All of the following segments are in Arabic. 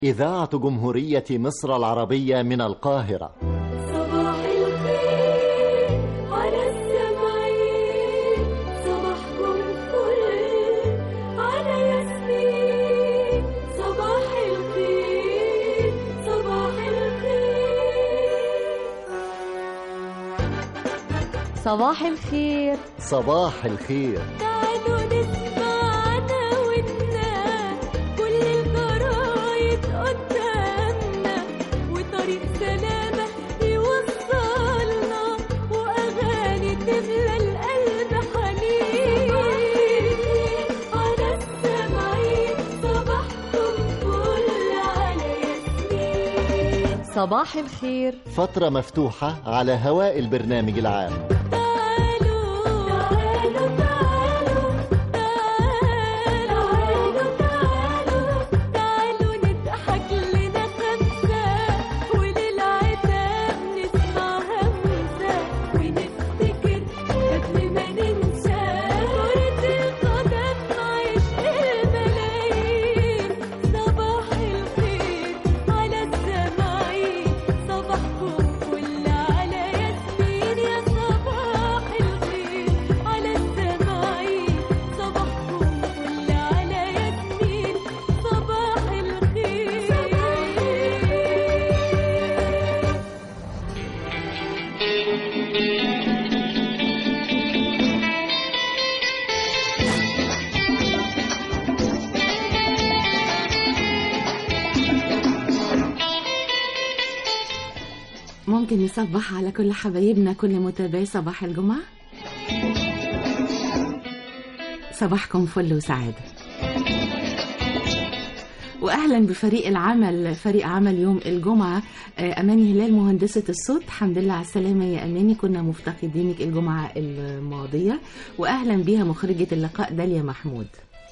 إذاعة جمهورية مصر العربية من القاهرة. صباح الخير على السمعين، صباحكم فل على ياسمين. صباح الخير صباح الخير صباح الخير صباح الخير. تعالوا نسمعنا ودنا كل الجرايد قدامنا، وطريق سلامة يوصلنا، وأغاني تملى القلب حنين. على السمعين صباحكم فل على ياسمين. صباح الخير. فترة مفتوحة على هواء البرنامج العام. ممكن نصبح على كل حبايبنا، كل متابعي صباح الجمعة. صباحكم فل وسعادة، وأهلا بفريق العمل، فريق عمل يوم الجمعة. أماني هلال مهندسة الصوت، الحمد لله على السلامة يا أماني، كنا مفتقدينك الجمعة الماضية. وأهلا بها مخرجة اللقاء داليا محمود.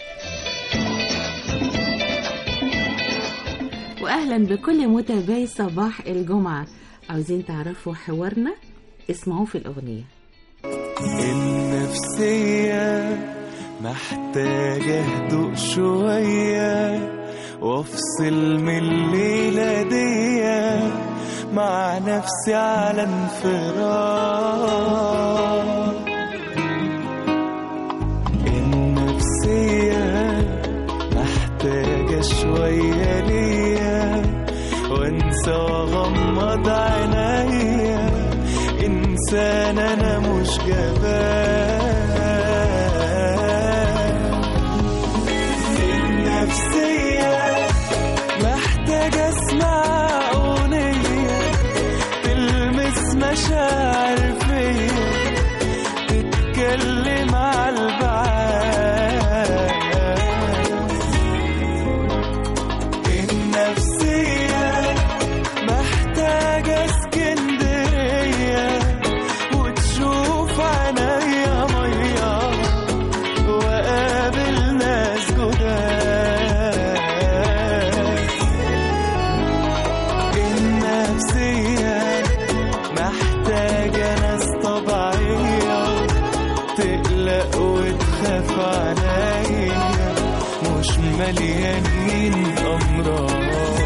وأهلا بكل متابعي صباح الجمعة. عاوزين تعرفوا حوارنا؟ اسمعوا في الأغنية. النفسية محتاجة هدوء شوية، وافصل من الليلة دي مع نفسي على انفراد. النفسية محتاجة شوية ليا، وانسى واغمض عينيا، انسان انا مش جبان. النفسية محتاجة اسمع اغنية تلمس مشاعر فيا، تتكلم على البعاد. النفسية محتاجة اسكندرية، وتشوف عينيا مية، وقابل ناس جداد. النفسية محتاجة ناس طبيعية، تقلق وتخاف عليا، مش مليانين أمراض.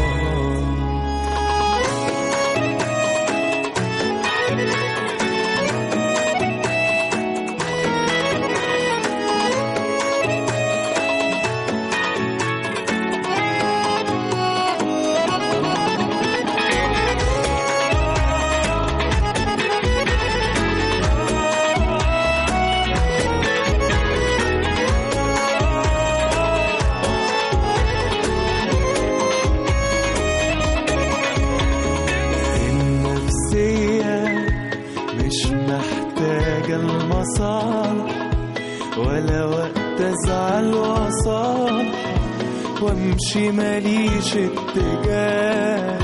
ولا وقت ازعل واصالح، وامشي ماليش اتجاه.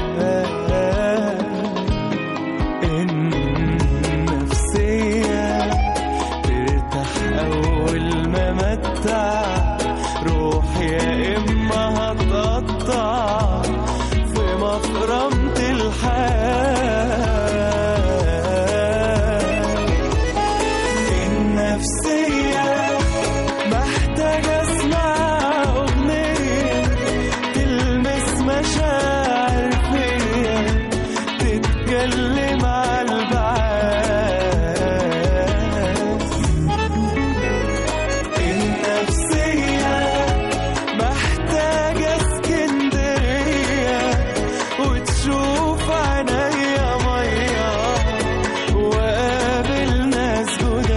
النفسية ترتاح اول ما متع، روح يا اما هتقطع في مفرمة الحياة. النفسية محتاجة اسمع أغنية تلمس مشاعر يلي مع البعاث. النفسية محتاجة اسكندرية وتشوف عينيا مية وقابل ناس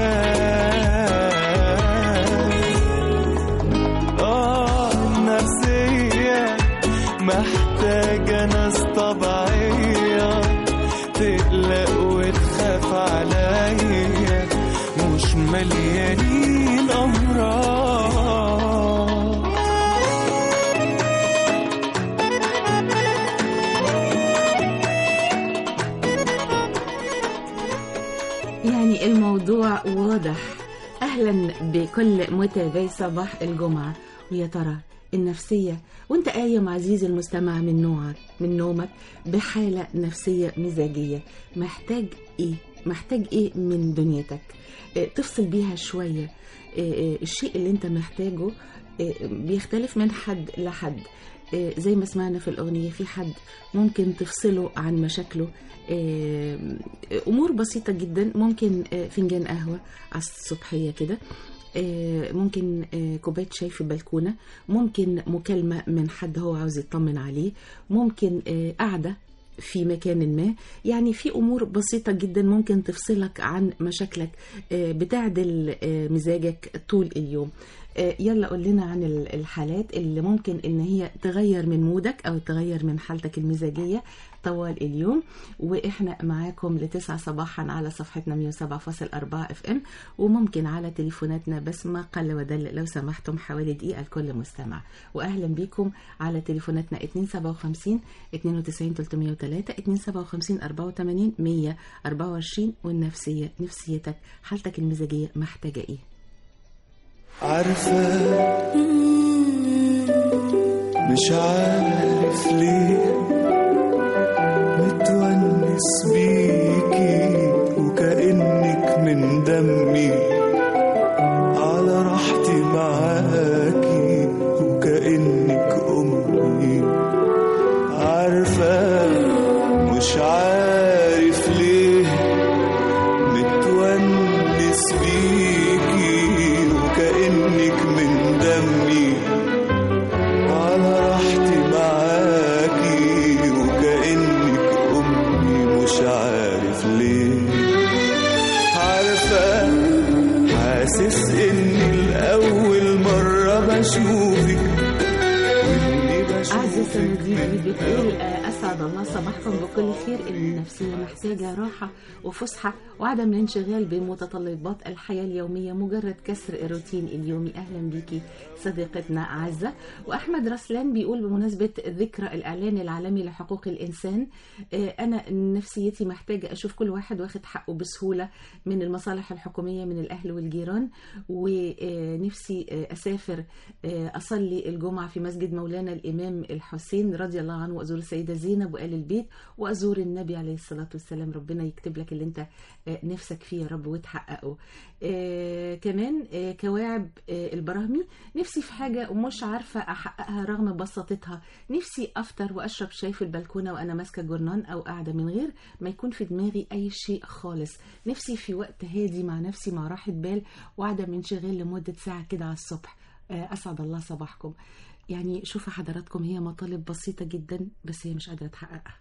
جداد. النفسية محتاجة ناس طبيعية تقلق وتخاف عليا مش مليانين أمراض. يعني الموضوع واضح. أهلا بكل متابعي صباح الجمعة. ويا ترى النفسية وانت قايم عزيزي المستمع من نومك بحالة نفسية مزاجية، محتاج ايه من دنيتك تفصل بيها شوية. الشيء اللي انت محتاجه بيختلف من حد لحد. زي ما سمعنا في الأغنية، في حد ممكن تفصله عن مشاكله أمور بسيطة جدا، ممكن فنجان قهوة على الصبحية كده، ممكن كوباية شاي في البلكونة، ممكن مكالمة من حد هو عاوز يطمن عليه، ممكن قعدة في مكان ما. يعني في أمور بسيطة جدا ممكن تفصلك عن مشاكلك، بتعدل مزاجك طول اليوم. يلا قول لنا عن الحالات اللي ممكن ان هي تغير من مودك او تغير من حالتك المزاجية طوال اليوم. واحنا معاكم ل9 صباحا على صفحتنا 107.4 FM، وممكن على تليفوناتنا بسمة قل ودل لو سمحتم حوالي دقيقة لكل مستمع. واهلا بكم على تليفوناتنا 257 92 303 257 84 124. والنفسية، نفسيتك، حالتك المزاجية محتاجة ايه؟ عارفة مش عارف ليه متونس بيكي وكأنك من دمي، على راحتي معاكي وكأنك أمي. عارفة مش عارف ليه متونس بيكي وكأنك من دمي، على راحتي معاكي وكأنك أمي. مش عارف ليه. عارفة حاسس إني الأول مرة بشوفك. أعزائي المدير بتقول أسعد الله صباحكم بكل خير. النفسية محتاجة راحة وفسحة وعدم الانشغال بمتطلبات الحياة اليومية، مجرد كسر الروتين اليومي. أهلا بيكي صديقتنا عزة. وأحمد رسلان بيقول بمناسبة ذكرى الإعلان العالمي لحقوق الإنسان، أنا نفسيتي محتاجة أشوف كل واحد واخد حقه بسهولة من المصالح الحكومية، من الأهل والجيران. ونفسي أسافر أصلي الجمعة في مسجد مولانا الإمام الحسين رضي الله عنه، وأزور السيدة زينب وآل البيت، وأزور النبي عليه الصلاة والسلام. ربنا يكتب لك اللي انت نفسك فيه يا رب وتحققه. كمان كواعب البراهمي، نفسي في حاجة ومش عارفة أحققها رغم بساطتها. نفسي أفطر وأشرب شاي في البلكونة وأنا ماسكة جرنان أو قاعدة من غير ما يكون في دماغي أي شيء خالص. نفسي في وقت هادي مع نفسي، مع راحة بال وعدم من انشغال لمدة ساعة كده على الصبح. أسعد الله صباحكم. يعني شوفوا حضراتكم، هي مطالب بسيطة جدا بس هي مش قادرة تحققها.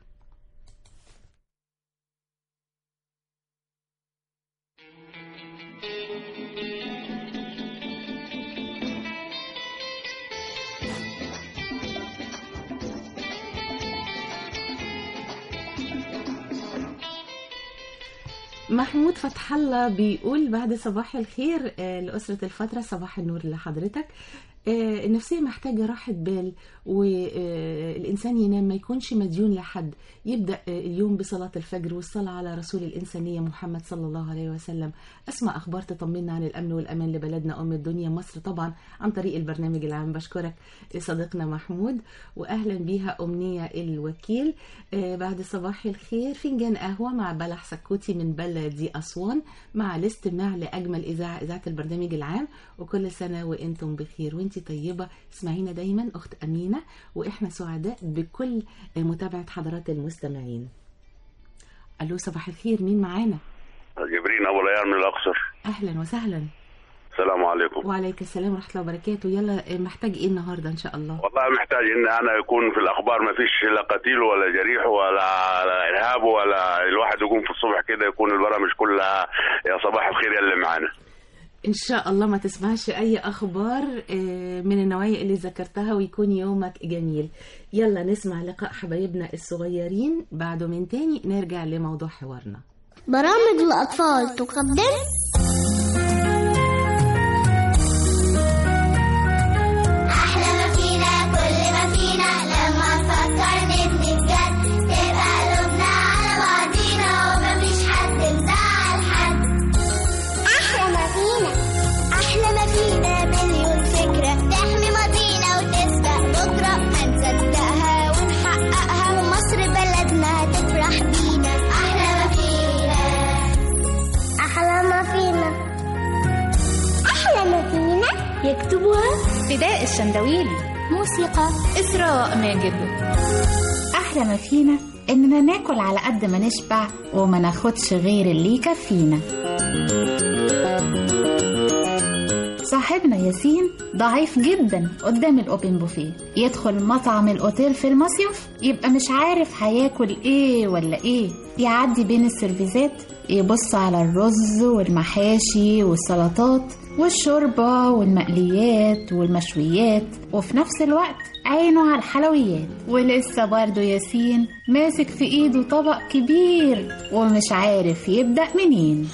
محمود فتح الله بيقول بعد صباح الخير لأسرة الفترة، صباح النور لحضرتك. النفسية محتاجة راحة بال، والإنسان ينام ما يكونش مديون لحد، يبدأ اليوم بصلاة الفجر والصلاة على رسول الإنسانية محمد صلى الله عليه وسلم. أسمع أخبار تطمنا عن الأمن والأمان لبلدنا أم الدنيا مصر طبعا عن طريق البرنامج العام. بشكرك صديقنا محمود، وأهلا بيها أمنية الوكيل. بعد صباح الخير، فنجان قهوة مع بلح سكوتي من بلدي أسوان، مع الاستماع لأجمل إذاعة البرنامج العام، وكل سنة وإنتم بخير وإنتي طيبة. اسمعينا دايما أخت أمينة، وإحنا سعداء بكل متابعة حضرات المستمعين. الو صباح الخير، مين معانا؟ جبرين ابو ليال من الاقصر. اهلا وسهلا. السلام عليكم. وعليكم السلام ورحمه الله وبركاته. يلا محتاج ايه النهارده ان شاء الله؟ والله محتاج ان انا يكون في الاخبار ما فيش لا قتيل ولا جريح ولا ارهاب، ولا الواحد يقوم في الصبح كده يكون البرامج كلها يا صباح الخير يلي معانا. ان شاء الله ما تسمعش اي اخبار من النوعيه اللي ذكرتها، ويكون يومك جميل. يلا نسمع لقاء حبايبنا الصغيرين، بعده من تاني نرجع لموضوع حوارنا. برامج الأطفال تقدم أحلى ما فينا كل ما فينا لما نفكر نبني بجد تبقى قلوبنا على بعضينا ومفيش حد مزعل حد. أحلى ما فينا مليون فكرة تحمي ماضينا وتسبق بكرة ما نصدقها ونحققها ومصر بلدنا هتفرح بينا. أحلى ما فينا يكتبها فداء الشندويلي، موسيقى إسراء ماجد. أحلى ما فينا إننا ناكل على قد ما نشبع وما ناخدش غير اللي يكفينا. صاحبنا ياسين ضعيف جدا قدام الأوبن بوفيه، يدخل مطعم الأوتيل في المصيف يبقى مش عارف هياكل ايه ولا ايه، يعدي بين السيرفيزات يبص على الرز والمحاشي والسلطات والشوربة والمقليات والمشويات، وفي نفس الوقت عينه على الحلويات. ولسه برضو ياسين ماسك في ايده طبق كبير ومش عارف يبدأ منين.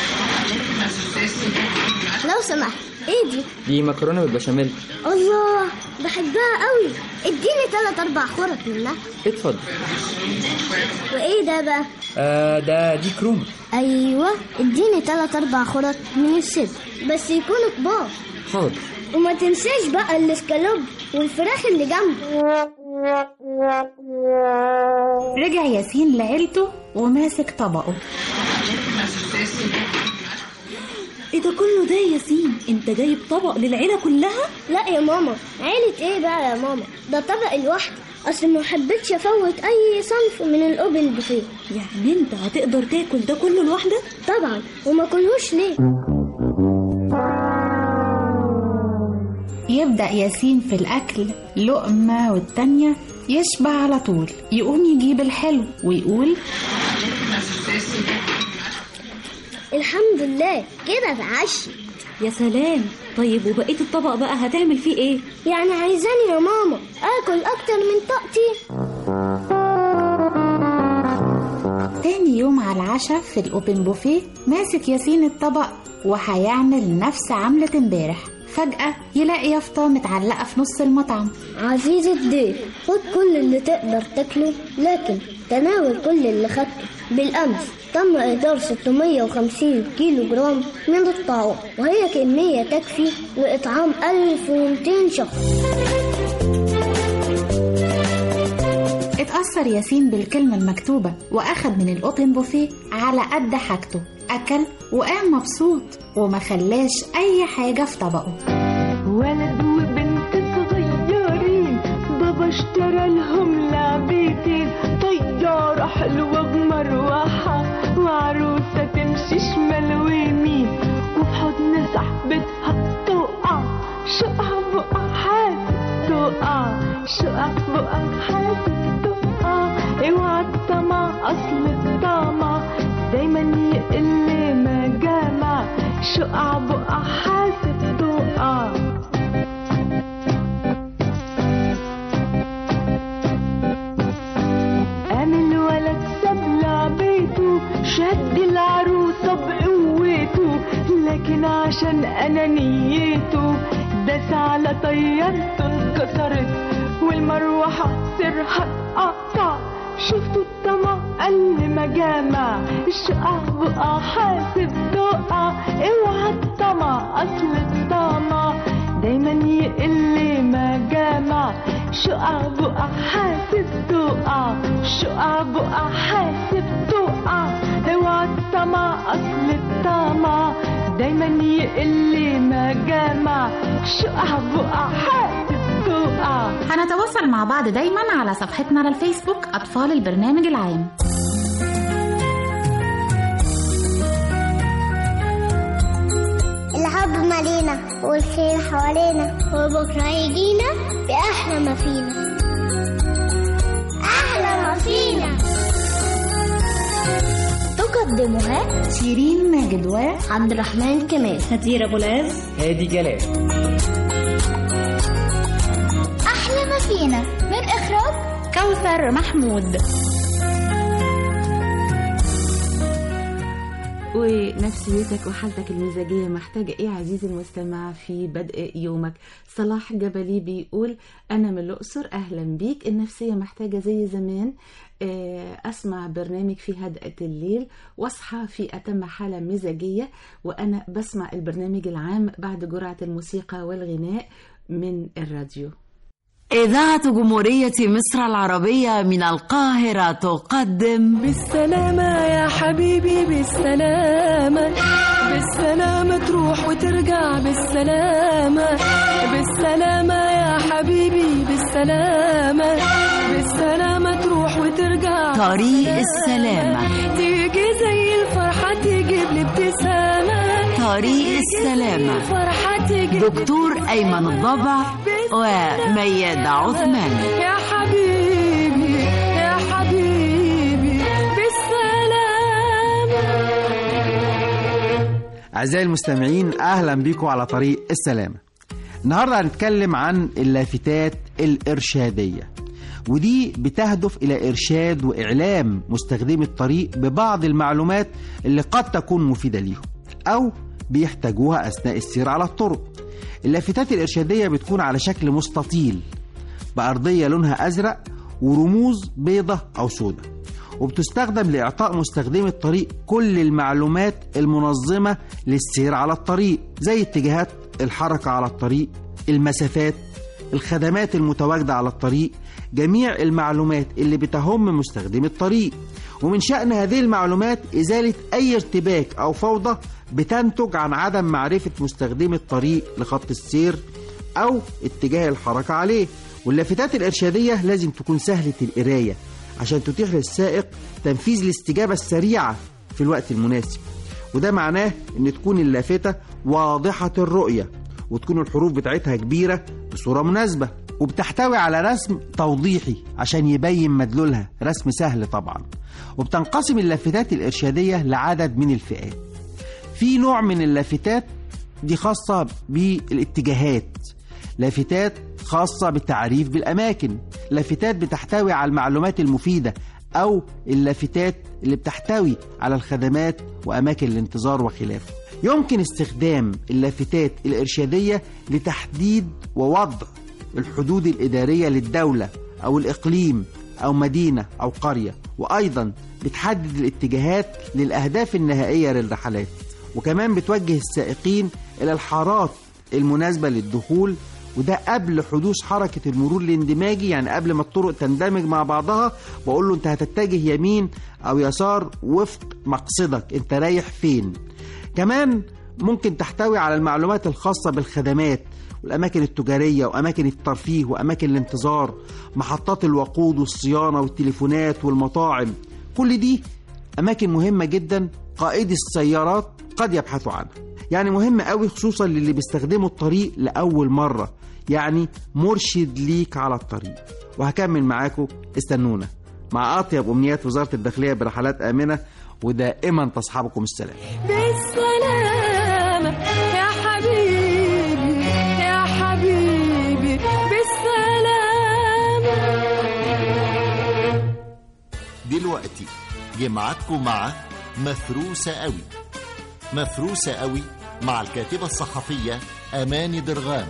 لو سمحت، ايه دي مكرونة بالبشاميل. الله، بحبها قوي، اديني 3-4 خرط منها. اتفضل. وايه ده بقى؟ دي كروم. ايوه، اديني 3-4 خرط من الصدر بس يكونوا كبار. حاضر. وما تنساش بقى الاسكالوب والفراخ اللي جنبه. رجع ياسين لعيلته وماسك طبقه. ايه ده كله ده يا ياسين؟ انت جايب طبق للعيلة كلها؟ لا يا ماما، عيلة ايه بقى يا ماما؟ ده طبق لوحده، اصل ما حبيتش افوت اي صنف من الاوبن بوفيه. يعني انت هتقدر تاكل ده كله لوحدك؟ طبعا، وما كلهوش ليه؟ يبدأ ياسين في الأكل لقمة والتانية يشبع على طول، يقوم يجيب الحلو ويقول الحمد لله كده اتعشت. يا سلام. طيب وبقية الطبق بقى هتعمل فيه ايه؟ يعني عايزاني يا ماما اكل اكتر من طاقتي؟ تاني يوم على العشاء في الأوبن بوفيه ماسك ياسين الطبق وهيعمل نفس عملة امبارح. فجأة يلاقي يافطة متعلقة في نص المطعم. عزيزي الضيف، خد كل اللي تقدر تاكله، لكن تناول كل اللي خدته. بالأمس تم إهدار 650 كيلو جرام من الطعام، وهي كمية تكفي لإطعام 1200 شخص. اتأثر ياسين بالكلمة المكتوبة وأخد من الأوبن بوفيه على قد حاجته، أكل وقام مبسوط وما خلاش أي حاجة في طبقه. ولد وبنت صغيرين، بابا اشترى لهم لعبتين، طيارة حلوة بمروحة وعروسة تمشي شمال ويمين، وفي حضن صاحبتها تقع شقع بقع حاسس تقع شقع بقع حاسس تقع. اوعى الطمع اصل الطمع دايما يقل ما جمع، شقع بقع حاسس تقع. قام الولد ساب لعبته، شد العروسة بقوته، لكن عشان أنانيته داس على طيارته انكسرت، والمروحة سرها اتقطع. شفتوا الطمع قل ما جامع، الشقع بقع حاسب تقع. اوعى الطمع اصل الطمع دايما يقل ما جامع، شقع بقع حاسب تقع شقع بقع حاسب تقع. اوعى الطمع اصل الطمع دايما يقل ما جامع، شقع بقع حاسب تقع. هنتواصل مع بعض دايما على صفحتنا على الفيسبوك أطفال البرنامج العام. الأرض ملينا والخير حوالينا وبكرة يجينا بأحلى ما فينا. أحلى ما فينا تقدمها شيرين ماجد عبد الرحمن كمال، هدير أبو العز، هادي جلال. أحلى ما فينا من إخراج كوثر محمود. ونفسيتك وحالتك المزاجية محتاجة ايه عزيزي المستمع في بدء يومك؟ صلاح جبلي بيقول انا من الأقصر، اهلا بيك. النفسية محتاجة زي زمان اسمع برنامج في هدأة الليل واصحى في اتم حالة مزاجية، وانا بسمع البرنامج العام بعد جرعة الموسيقى والغناء من الراديو. إذاعة جمهورية مصر العربية من القاهرة تقدم بالسلامة يا حبيبي، بالسلامة بالسلامة تروح وترجع بالسلامة، بالسلامة يا حبيبي، بالسلامة بالسلامة تروح وترجع. طريق السلامة تيجي زي الفرحة تجيب لي ابتسامة. طريق السلامة دكتور أيمن الضبع وميادة عثمان. يا حبيبي يا حبيبي بالسلامة. أعزائي المستمعين، أهلا بكم على طريق السلامة. النهاردة هنتكلم عن اللافتات الإرشادية، ودي بتهدف إلى إرشاد وإعلام مستخدمي الطريق ببعض المعلومات اللي قد تكون مفيدة ليهم أو بيحتاجوها أثناء السير على الطرق. اللافتات الإرشادية بتكون على شكل مستطيل بأرضية لونها أزرق ورموز بيضة أو سودة، وبتستخدم لإعطاء مستخدمي الطريق كل المعلومات المنظمة للسير على الطريق، زي اتجاهات الحركة على الطريق، المسافات، الخدمات المتواجدة على الطريق، جميع المعلومات اللي بتهم مستخدمي الطريق. ومن شأن هذه المعلومات إزالة أي ارتباك أو فوضى بتنتج عن عدم معرفة مستخدمي الطريق لخط السير أو اتجاه الحركة عليه. واللافتات الإرشادية لازم تكون سهلة القراية عشان تتيح للسائق تنفيذ الاستجابة السريعة في الوقت المناسب، وده معناه أن تكون اللافتة واضحة الرؤية، وتكون الحروف بتاعتها كبيرة بصورة مناسبة، وبتحتوي على رسم توضيحي عشان يبين مدلولها، رسم سهل طبعا. وبتنقسم اللافتات الإرشادية لعدد من الفئات. في نوع من اللافتات دي خاصة بالاتجاهات، لافتات خاصة بالتعريف بالأماكن، لافتات بتحتوي على المعلومات المفيدة، أو اللافتات اللي بتحتوي على الخدمات وأماكن الانتظار وخلافه. يمكن استخدام اللافتات الإرشادية لتحديد ووضع الحدود الإدارية للدولة أو الإقليم أو مدينة أو قرية، وأيضا بتحدد الاتجاهات للأهداف النهائية للرحلات، وكمان بتوجه السائقين إلى الحارات المناسبة للدخول، وده قبل حدوث حركة المرور الاندماجي، يعني قبل ما الطرق تندمج مع بعضها بقول له انت هتتجه يمين أو يسار وفق مقصدك، انت رايح فين. كمان ممكن تحتوي على المعلومات الخاصة بالخدمات والأماكن التجارية وأماكن الترفيه وأماكن الانتظار، محطات الوقود والصيانة والتليفونات والمطاعم. كل دي أماكن مهمة جدا قائدي السيارات قد يبحثوا عنها، يعني مهم قوي خصوصا للي بيستخدموا الطريق لأول مرة، يعني مرشد ليك على الطريق. وهكمل معاكم، استنونا مع أطيب أمنيات وزارة الداخلية برحلات آمنة، ودائما تصحبكم السلام. بالسلامة يا حبيبي يا حبيبي بالسلامة. دلوقتي جمعتكم مع مفروسة قوي. مفروسة قوي مع الكاتبة الصحفية أماني درغام.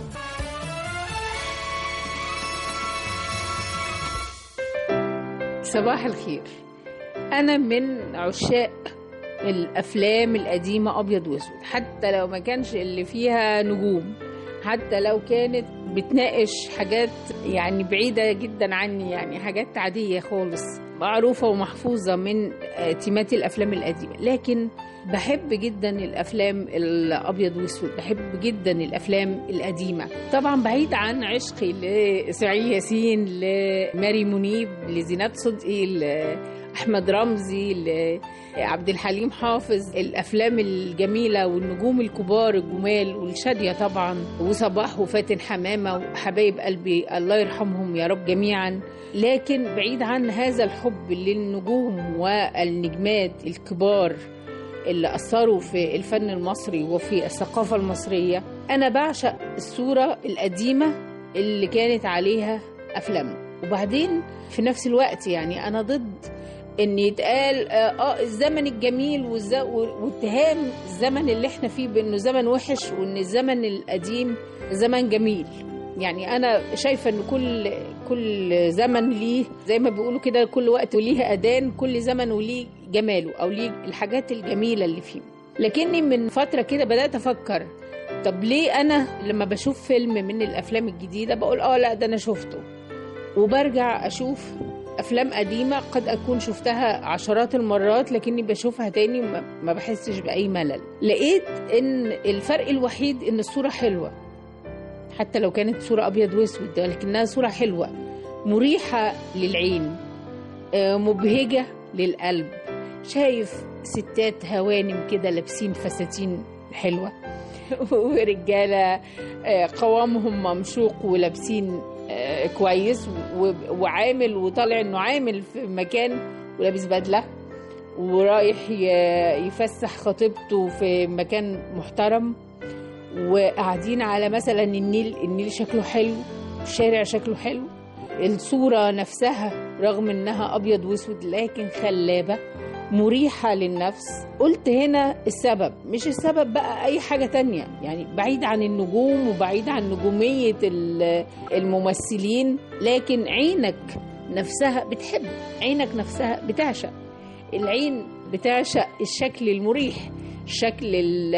صباح الخير. أنا من عشاق الأفلام القديمة أبيض وأسود، حتى لو ما كانش اللي فيها نجوم، حتى لو كانت بتناقش حاجات يعني بعيدة جدا عني، يعني حاجات عادية خالص معروفة ومحفوظة من تيمات الأفلام القديمة، لكن بحب جدا الأفلام الأبيض وأسود، بحب جدا الأفلام القديمة. طبعا بعيد عن عشقي لإسماعيل ياسين، لماري منيب، لزينات صدقي، أحمد رمزي، لعبد الحليم حافظ، الأفلام الجميلة والنجوم الكبار الجمال، والشادية طبعا، وصباح وفاتن حمامة وحبايب قلبي الله يرحمهم يا رب جميعا. لكن بعيد عن هذا الحب للنجوم والنجمات الكبار اللي أثروا في الفن المصري وفي الثقافة المصرية، أنا بعشق الصورة القديمة اللي كانت عليها أفلام. وبعدين في نفس الوقت يعني أنا ضد إن يتقال الزمن الجميل واتهام الزمن اللي احنا فيه بأنه زمن وحش، وإن الزمن القديم زمن جميل. يعني أنا شايفة إن كل زمن ليه زي ما بيقولوا كده، كل وقت وليه أذان، كل زمن وليه جماله أو ليه الحاجات الجميلة اللي فيه. لكني من فترة كده بدأت أفكر، طب ليه أنا لما بشوف فيلم من الأفلام الجديدة بقول لا ده أنا شفته، وبرجع أشوف أفلام قديمة قد أكون شفتها عشرات المرات لكني بشوفها تاني ما بحسش بأي ملل. لقيت إن الفرق الوحيد إن الصورة حلوة، حتى لو كانت صورة أبيض واسود لكنها صورة حلوة مريحة للعين، مبهجة للقلب. شايف ستات هوانم كده لابسين فساتين حلوة ورجالة قوامهم ممشوق ولابسين كويس، وعامل وطالع انه عامل في مكان ولابس بدلة ورايح يفسح خطيبته في مكان محترم، وقاعدين على مثلا النيل شكله حلو، الشارع شكله حلو، الصورة نفسها رغم انها ابيض واسود لكن خلابة مريحة للنفس. قلت هنا السبب، مش السبب بقى اي حاجة تانية، يعني بعيد عن النجوم وبعيد عن نجومية الممثلين، لكن عينك نفسها بتحب، عينك نفسها بتعشق، العين بتعشق الشكل المريح، الشكل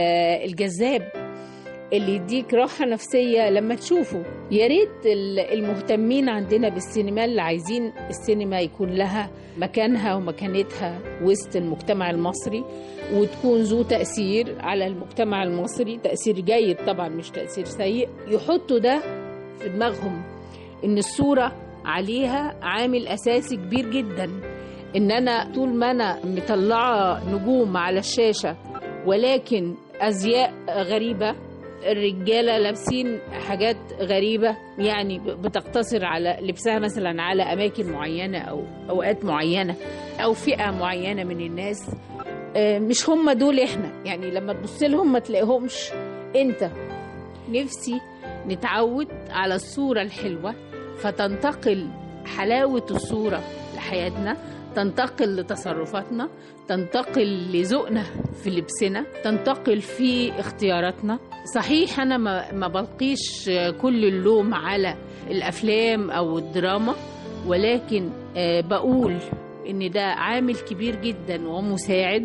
الجذاب اللي يديك راحة نفسية لما تشوفه. يا ريت المهتمين عندنا بالسينما اللي عايزين السينما يكون لها مكانها ومكانتها وسط المجتمع المصري، وتكون ذو تأثير على المجتمع المصري، تأثير جيد طبعا مش تأثير سيء، يحطوا ده في دماغهم إن الصورة عليها عامل أساسي كبير جدا. إن أنا طول ما أنا مطلعة نجوم على الشاشة ولكن أزياء غريبة، الرجالة لابسين حاجات غريبة يعني بتقتصر على لبسها مثلا على أماكن معينة أو أوقات معينة أو فئة معينة من الناس، مش هم دول إحنا. يعني لما تبص لهم ما تلاقيهمش أنت. نفسي نتعود على الصورة الحلوة، فتنتقل حلاوة الصورة لحياتنا، تنتقل لتصرفاتنا، تنتقل لذوقنا في لبسنا، تنتقل في اختياراتنا. صحيح أنا ما بلقيش كل اللوم على الأفلام أو الدراما، ولكن بقول إن ده عامل كبير جدا ومساعد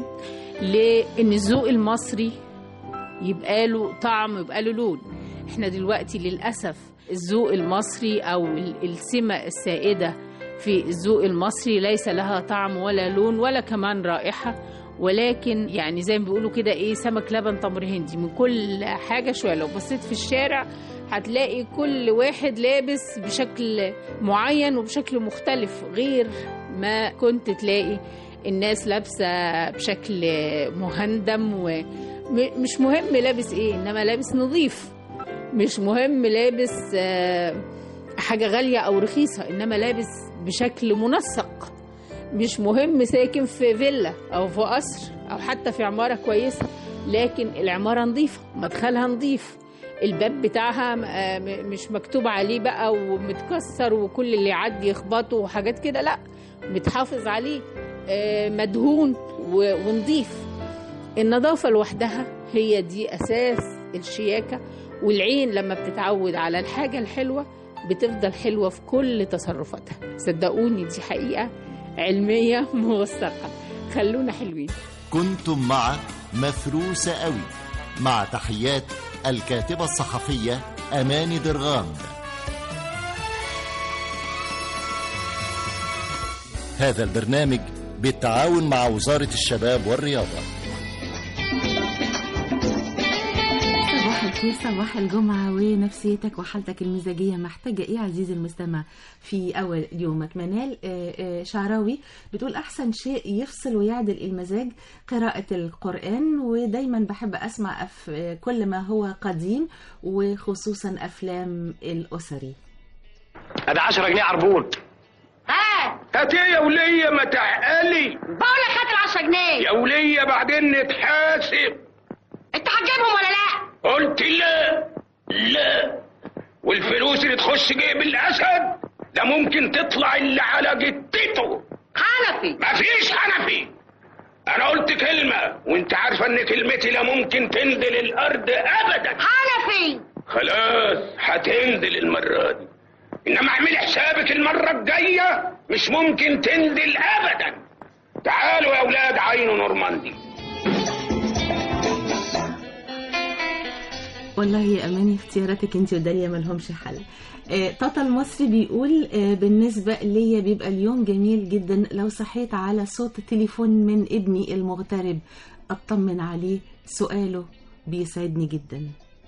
لأن الذوق المصري يبقى له طعم، يبقى له لون. إحنا دلوقتي للأسف الذوق المصري أو السمة السائدة في الذوق المصري ليس لها طعم ولا لون ولا كمان رائحة، ولكن يعني زي ما بيقولوا كده سمك لبن تمر هندي، من كل حاجة شوية. لو بصيت في الشارع هتلاقي كل واحد لابس بشكل معين وبشكل مختلف، غير ما كنت تلاقي الناس لابسة بشكل مهندم، ومش مهم لابس إنما لابس نظيف، مش مهم لابس حاجة غالية أو رخيصة، إنما لابس بشكل منسق. مش مهم ساكن في فيلا أو في قصر أو حتى في عمارة كويسة، لكن العمارة نظيفة، مدخلها نظيف، الباب بتاعها مش مكتوب عليه بقى ومتكسر وكل اللي يعدي يخبطه وحاجات كده، لا، متحافظ عليه، مدهون ونظيف. النظافة لوحدها هي دي أساس الشياكة، والعين لما بتتعود على الحاجة الحلوة بتفضل حلوة في كل تصرفاتها. صدقوني دي حقيقة علمية موثقة. خلونا حلوين. كنتم مع مفروسة قوي، مع تحيات الكاتبة الصحفية أماني درغام. هذا البرنامج بالتعاون مع وزارة الشباب والرياضة. الخير، صباح الجمعة، ونفسيتك وحالتك المزاجية محتاجة ايه عزيزي المستمع في اول يومك؟ منال شعراوي بتقول احسن شيء يفصل ويعدل المزاج قراءة القرآن، ودايما بحب اسمع كل ما هو قديم وخصوصا افلام الاسري. ادي 10 جنيه عربون. هات ايه يا ولية؟ ما تعقلي. بقول لك هات ال 10 جنيه يا ولية، بعدين نتحاسب. انت هتجيبهم ولا لا؟ قلت لا. لا، والفلوس اللي تخش جيب الاسد ده ممكن تطلع اللي على جتته. حنفي. مفيش حنفي، انا قلت كلمة وانت عارفة ان كلمتي لا ممكن تنزل الارض ابدا. حنفي. خلاص هتنزل المرة دي، انما اعملي حسابك المرة الجاية مش ممكن تنزل ابدا. تعالوا يا اولاد عين نورماندي. والله يا اماني اختياراتك انت وداليا ملهمش حل. طاطا المصري بيقول بالنسبة ليا بيبقى اليوم جميل جدا لو صحيت على صوت تليفون من ابني المغترب اطمن عليه، سؤاله بيسعدني جدا.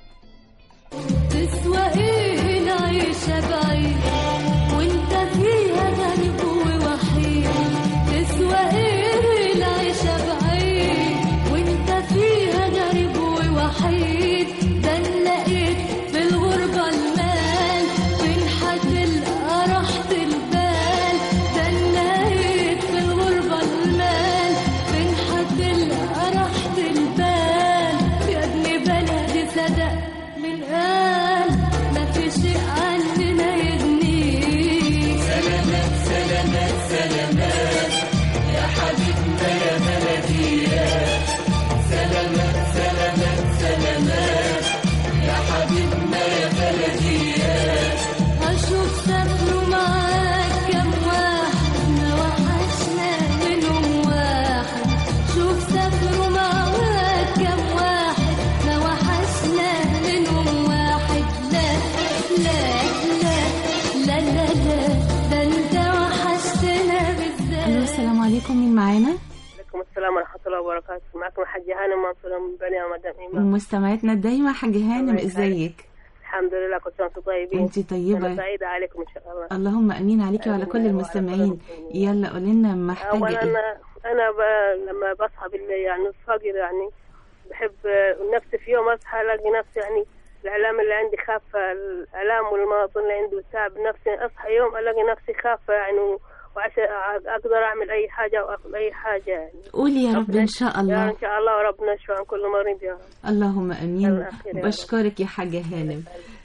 تسوى ايه العيشة بعيد وانت فيها غريب ووحيد؟ تسوى ايه العيشة بعيد وانت فيها غريب ووحيد؟ ده لقيت في الغربة المال فين هتلقى راحة البال؟ ده لقيت في الغربة المال فين هتلقى راحة البال؟ يا ابن بلدي صدق من قال ما في شيء عندنا يغنيك. سلامات سلامات سلامات يا حبيبنا يا بلديات. سلامات سلامات سلامات يا حبيبنا يا بلديات. أشوف سافروا معاك كم واحد ما وحشنا منهم واحد. شوف سافروا معاك كم واحد ما وحشنا منهم واحد. لا لا لا لا لا لا ده انت وحشتنا بالذات. الو السلام عليكم، مين معانا؟ عليكم السلام ورحمة الله وبركاته. معكم الحاجة هانم منصور من بني مدام إيمان. ومستمعتنا الدايما حاجة هانم، ازيك؟ الحمد لله، كل سنة وانتم طيبين. انتي طيبة. أنا سعيدة عليكم إن شاء الله. اللهم امين عليكي وعلى كل المستمعين. يلا قولي لنا محتاجة ايه؟ أنا لما بصحى بالليل يعني الفجر يعني بحب نفسي في يوم أصحى ألاقي نفسي يعني الآلام اللي عندي خافة، الآلام والمواطن اللي عندي تعب نفسي، أصحى يوم ألاقي نفسي خافة يعني وعشان أقدر أعمل أي حاجة وأخذ أي حاجة يعني. قولي يا رب إن شاء الله. إن شاء الله وربنا يشفي عن كل مريض يا رب. اللهم أمين. بشكرك يا حاجة هانم.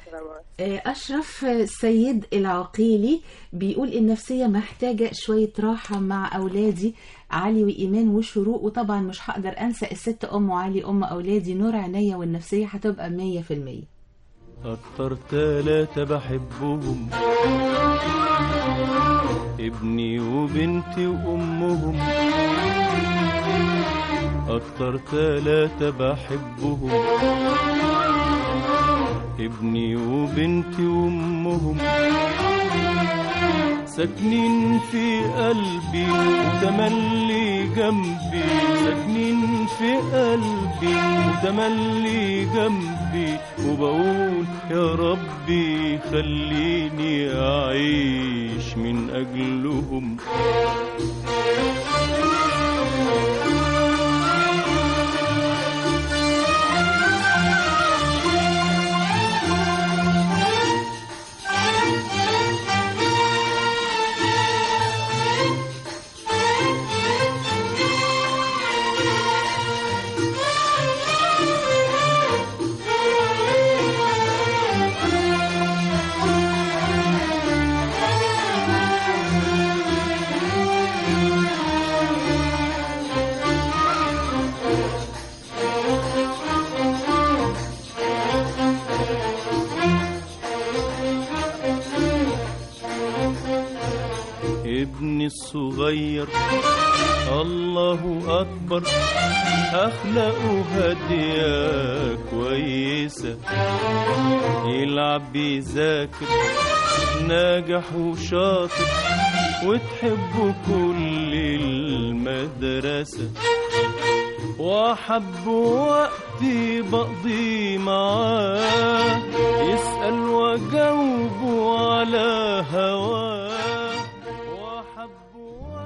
أشرف سيد العقيلي بيقول النفسية محتاجة شوية راحة مع أولادي علي وإيمان وشروق، وطبعا مش هقدر أنسى الست أم علي أم أولادي نور عينيا، والنفسية هتبقى 100%. أكتر 3 بحبهم ابني وبنتي وأمهم. أكتر 3 بحبهم ابني وبنتي وأمهم. ساكنين في قلبي وتملي جنبي، ساكنين في قلبي وتملي جنبي، وبقول يا ربي خليني أعيش من أجلهم. ابني الصغير الله أكبر، أخلاقه هادية كويسة، يلعب بيذاكر ناجح وشاطر، وتحبه كل المدرسة. وأحب وقتي بقضي معاه، يسأل وأجاوبه على هواه وأحب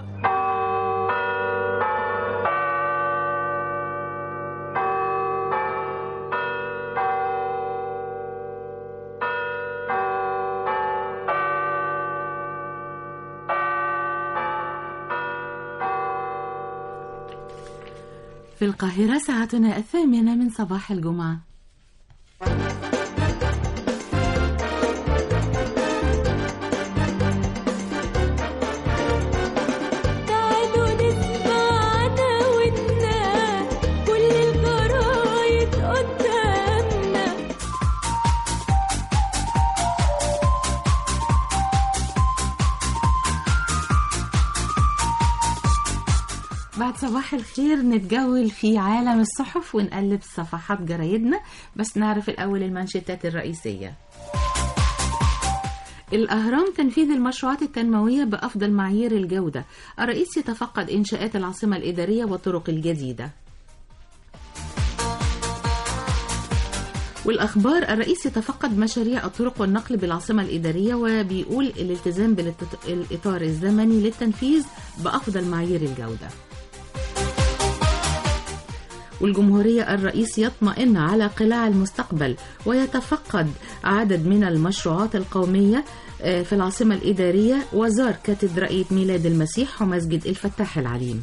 في القاهرة ساعتنا 8 من صباح الجمعة. تعالوا نسمعنا ودنا كل الجرايد قدامنا. بعد صباح الخير نتجول في عالم الصحف ونقلب صفحات جرايدنا، بس نعرف الأول المانشيتات الرئيسية. الأهرام: تنفيذ المشروعات التنموية بأفضل معايير الجودة، الرئيس يتفقد إنشاءات العاصمة الإدارية والطرق الجديدة. والأخبار: الرئيس يتفقد مشاريع الطرق والنقل بالعاصمة الإدارية وبيقول الالتزام بالإطار الزمني للتنفيذ بأفضل معايير الجودة. والجمهورية: الرئيس يطمئن على قلاع المستقبل ويتفقد عدد من المشروعات القومية في العاصمة الإدارية، وزار كاتدرائية ميلاد المسيح ومسجد الفتاح العليم.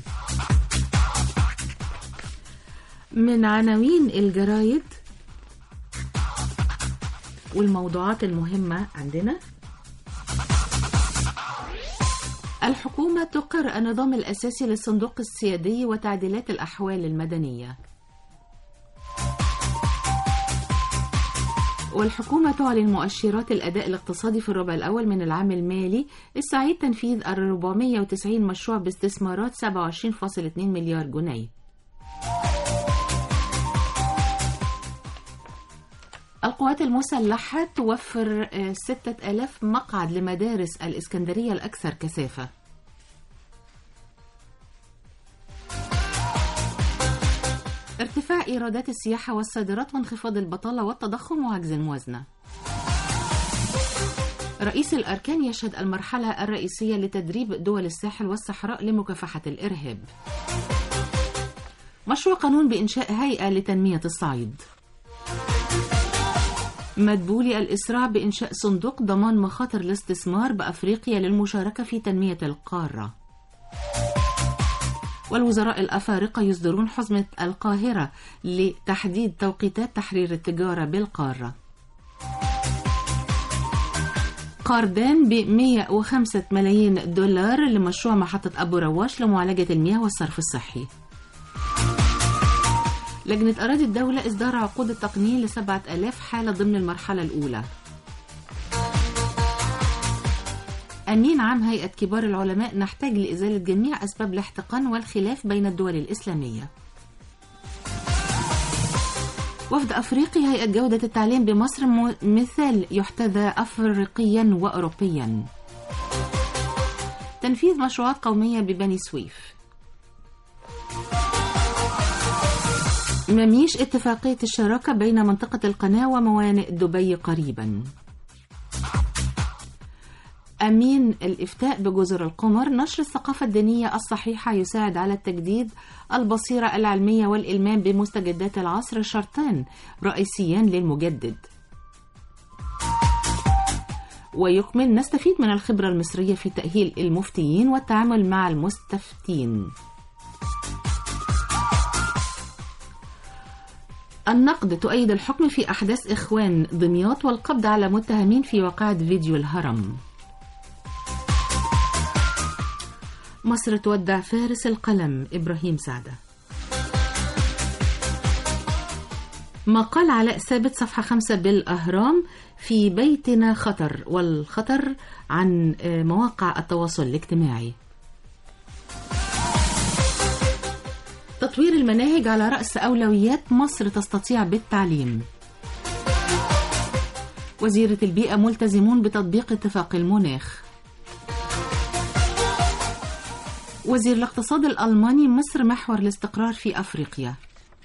من عناوين الجرايد والموضوعات المهمة عندنا: الحكومة تقر النظام الأساسي للصندوق السيادي وتعديلات الأحوال المدنية. والحكومة تعلن مؤشرات الأداء الاقتصادي في الربع الأول من العام المالي السعيد تنفيذ 490 مشروع باستثمارات 27.2 مليار جنيه. القوات المسلحة توفر 6000 مقعد لمدارس الإسكندرية الأكثر كثافة. ارتفاع إيرادات السياحة والصادرات وانخفاض البطالة والتضخم وعجز الموازنة. رئيس الأركان يشهد المرحلة الرئيسية لتدريب دول الساحل والصحراء لمكافحة الإرهاب. مشروع قانون بإنشاء هيئة لتنمية الصعيد. مدبولي: الإسراع بإنشاء صندوق ضمان مخاطر الاستثمار بأفريقيا للمشاركة في تنمية القارة. والوزراء الأفارقة يصدرون حزمة القاهرة لتحديد توقيتات تحرير التجارة بالقارة. قرضان ب$105 ملايين لمشروع محطة أبو رواش لمعالجة المياه والصرف الصحي. لجنة أراضي الدولة إصدار عقود التقنين ل7,000 حالة ضمن المرحلة الأولى. أمين عام هيئة كبار العلماء: نحتاج لإزالة جميع أسباب الاحتقان والخلاف بين الدول الإسلامية. وفد أفريقي: هيئة جودة التعليم بمصر مثال يحتذى أفريقيا وأوروبيا. تنفيذ مشروعات قومية ببني سويف. مميش: اتفاقية الشراكة بين منطقة القناة وموانئ دبي قريبا. أمين الإفتاء بجزر القمر: نشر الثقافة الدينية الصحيحة يساعد على التجديد، البصيرة العلمية والإلمام بمستجدات العصر شرطان رئيسيان للمجدد. ويكمل: نستفيد من الخبرة المصرية في تأهيل المفتيين والتعامل مع المستفتين. النقد: تؤيد الحكم في أحداث إخوان دمياط والقبض على متهمين في واقعة فيديو الهرم. مصر تودع فارس القلم إبراهيم سعدة. مقال علاء ثابت صفحة 5 بالأهرام: في بيتنا خطر، والخطر عن مواقع التواصل الاجتماعي. تطوير المناهج على رأس أولويات مصر تستطيع بالتعليم. وزيرة البيئة: ملتزمون بتطبيق اتفاق المناخ. وزير الاقتصاد الألماني: مصر محور الاستقرار في أفريقيا.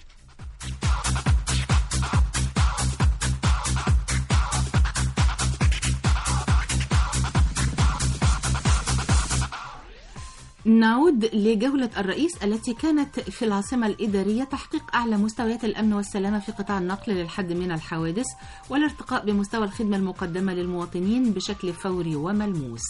نعود لجولة الرئيس التي كانت في العاصمة الإدارية: تحقيق أعلى مستويات الأمن والسلامة في قطاع النقل للحد من الحوادث والارتقاء بمستوى الخدمة المقدمة للمواطنين بشكل فوري وملموس.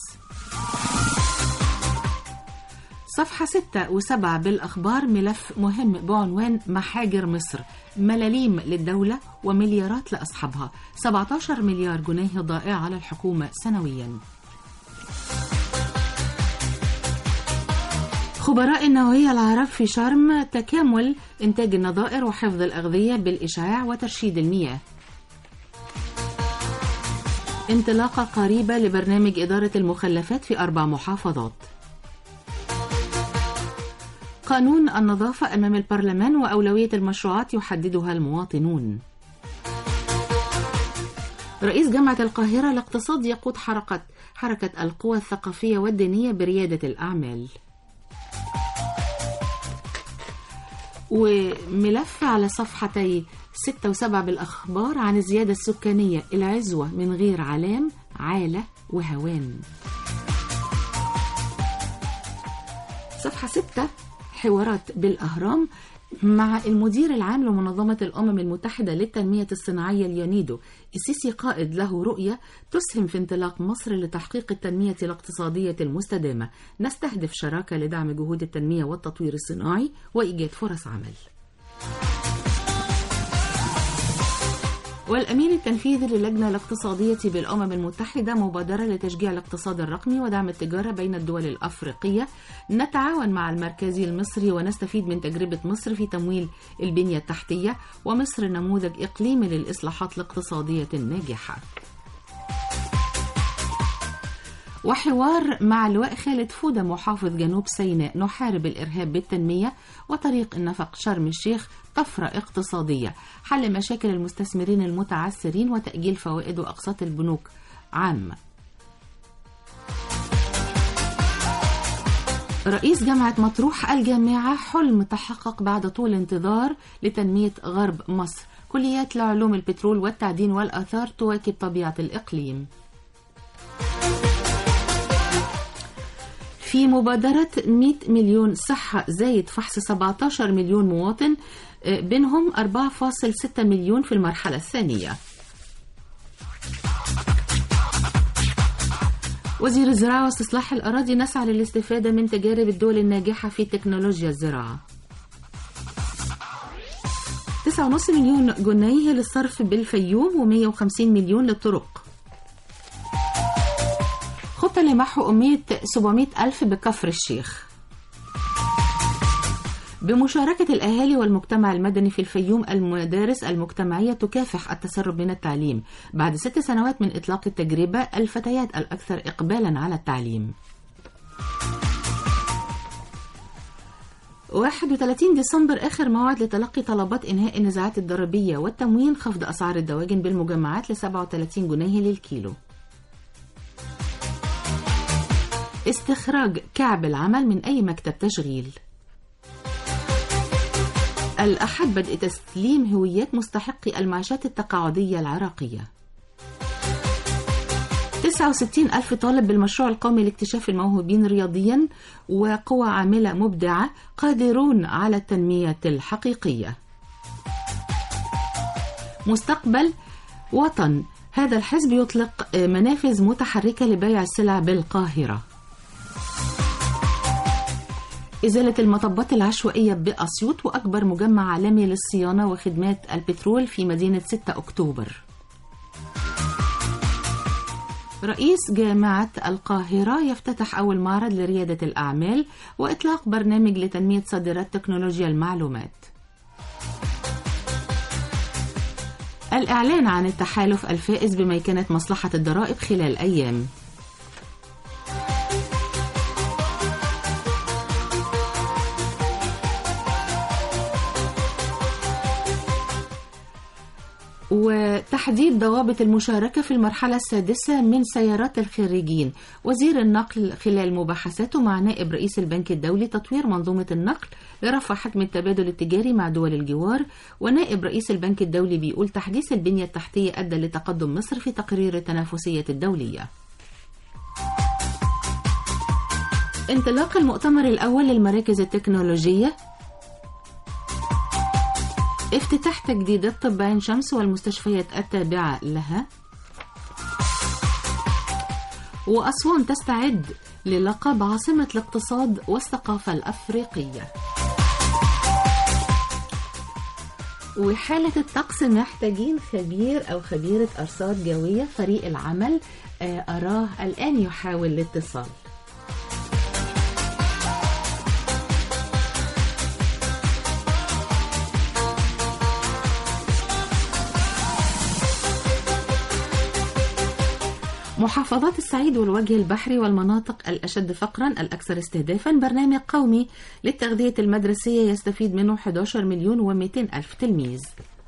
صفحة 6 و7 بالأخبار: ملف مهم بعنوان محاجر مصر، ملاليم للدولة ومليارات لأصحابها، 17 مليار جنيه ضائع على الحكومة سنويا. خبراء النووية العرب في شرم: تكامل إنتاج النظائر وحفظ الأغذية بالإشعاع وترشيد المياه. انطلاقة قريبة لبرنامج إدارة المخلفات في 4 محافظات. قانون النظافة أمام البرلمان وأولوية المشروعات يحددها المواطنون. رئيس جامعة القاهرة: الاقتصاد يقود حركة القوى الثقافية والدينية بريادة الأعمال. وملف على صفحتي 6 و7 بالأخبار عن الزيادة السكانية: العزوة من غير علام، عالة وهوان. صفحة 6 حوارات بالأهرام مع المدير العام لمنظمة الأمم المتحدة للتنمية الصناعية اليونيدو: السيسي قائد له رؤية تسهم في انطلاق مصر لتحقيق التنمية الاقتصادية المستدامة، نستهدف شراكة لدعم جهود التنمية والتطوير الصناعي وإيجاد فرص عمل. والأمين التنفيذي للجنة الاقتصادية بالأمم المتحدة: مبادرة لتشجيع الاقتصاد الرقمي ودعم التجارة بين الدول الأفريقية، نتعاون مع المركزي المصري ونستفيد من تجربة مصر في تمويل البنية التحتية، ومصر نموذج إقليمي للإصلاحات الاقتصادية الناجحة. وحوار مع اللواء خالد فودة محافظ جنوب سيناء: نحارب الإرهاب بالتنمية وطريق النفق شرم الشيخ، طفرة اقتصادية، حل مشاكل المستثمرين المتعثرين وتأجيل فوائد وأقساط البنوك عامة. رئيس جامعة مطروح: الجامعة حلم تحقق بعد طول انتظار لتنمية غرب مصر، كليات لعلوم البترول والتعدين والآثار تواكب طبيعة الإقليم. في مبادرة 100 مليون صحة زايد فحص 17 مليون مواطن، بينهم 4.6 مليون في المرحلة الثانية. وزير الزراعة واستصلاح الأراضي: نسعى للاستفادة من تجارب الدول الناجحة في تكنولوجيا الزراعة. 9.5 مليون جنيه للصرف بالفيوم و150 مليون للطرق. خطة لمحو أمية 700 ألف بكفر الشيخ. بمشاركة الأهالي والمجتمع المدني في الفيوم، المدارس المجتمعية تكافح التسرب من التعليم بعد 6 سنوات من إطلاق التجربة، الفتيات الأكثر إقبالا على التعليم. 31 ديسمبر آخر موعد لتلقي طلبات إنهاء النزاعات الضريبية والتموين، خفض أسعار الدواجن بالمجمعات ل 37 جنيه للكيلو. استخراج كعب العمل من أي مكتب تشغيل. الأحد بدء تسليم هويات مستحقي المعاشات التقاعدية العراقية. 69 ألف طالب بالمشروع القومي لاكتشاف الموهوبين رياضيا وقوى عاملة مبدعة قادرون على التنمية الحقيقية. مستقبل وطن: هذا الحزب يطلق منافذ متحركة لبيع السلع بالقاهرة. إزالة المطبات العشوائية بأسيوط، وأكبر مجمع عالمي للصيانة وخدمات البترول في مدينة 6 أكتوبر. رئيس جامعة القاهرة يفتتح أول معرض لريادة الأعمال وإطلاق برنامج لتنمية صادرات تكنولوجيا المعلومات. الإعلان عن التحالف الفائز بميكنة مصلحة الضرائب خلال أيام. وتحديد ضوابط المشاركة في المرحلة السادسة من سيارات الخريجين. وزير النقل خلال مباحثاته مع نائب رئيس البنك الدولي تطوير منظومة النقل لرفع حجم التبادل التجاري مع دول الجوار. ونائب رئيس البنك الدولي بيقول تحديث البنية التحتية أدى لتقدم مصر في تقرير التنافسية الدولية. انطلاق المؤتمر الأول للمراكز التكنولوجية. افتتاح تجديدات طب عين شمس والمستشفيات التابعة لها. وأسوان تستعد للقب عاصمة الاقتصاد والثقافة الأفريقية. وحالة الطقس محتاجين خبير أو خبيرة أرصاد جوية. فريق العمل أراه الآن يحاول الاتصال. محافظات الصعيد والوجه البحري والمناطق الأشد فقرا الأكثر استهدافا برنامج قومي للتغذية المدرسية يستفيد منه 11 مليون و200 ألف تلميذ.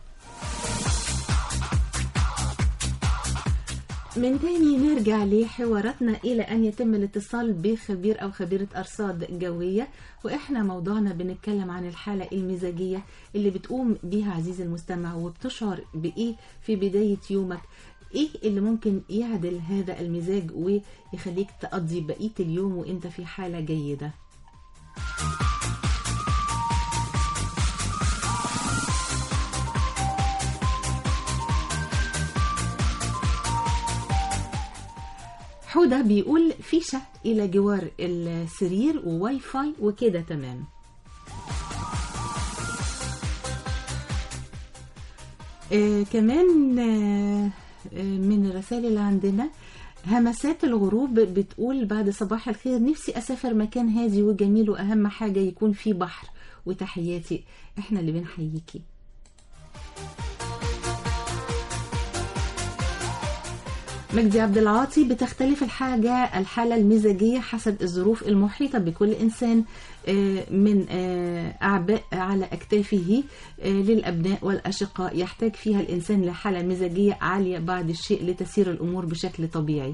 من تاني نرجع لحواراتنا إلى أن يتم الاتصال بخبير أو خبيرة أرصاد جوية. وإحنا موضوعنا بنتكلم عن الحالة المزاجية اللي بتقوم بيها عزيزي المستمع وبتشعر بإيه في بداية يومك. ايه اللي ممكن يعدل هذا المزاج ويخليك تقضي بقية اليوم وانت في حالة جيدة؟ حودة بيقول فيشة الى جوار السرير وواي فاي وكده تمام. كمان من الرسائل اللي عندنا همسات الغروب بتقول بعد صباح الخير نفسي أسافر مكان هادي وجميل وأهم حاجة يكون فيه بحر وتحياتي. احنا اللي بنحييكي. مجدي عبد العاطي بتختلف الحالة المزاجية حسب الظروف المحيطة بكل إنسان من أعباء على أكتافه للأبناء والأشقاء يحتاج فيها الإنسان لحالة مزاجية عالية بعد الشيء لتسير الأمور بشكل طبيعي.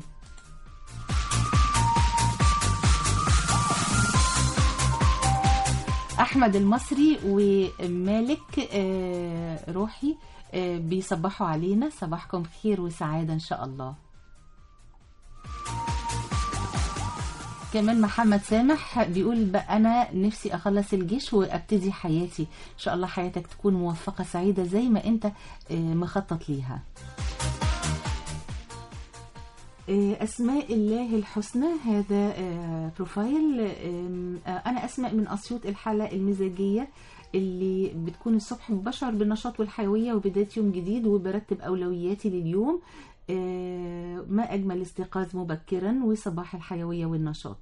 أحمد المصري ومالك روحي بيصبحوا علينا صباحكم خير وسعادة إن شاء الله. كمان محمد سامح بيقول أنا نفسي أخلص الجيش وأبتدي حياتي إن شاء الله. حياتك تكون موفقة سعيدة زي ما أنت مخطط ليها. أسماء الله الحسنى هذا بروفايل. أنا أسماء من أسيوط. الحالة المزاجية اللي بتكون الصبح بشعر بالنشاط والحيوية وبداية يوم جديد وبرتب أولوياتي لليوم. ما أجمل استيقاظ مبكرا وصباح الحيوية والنشاط.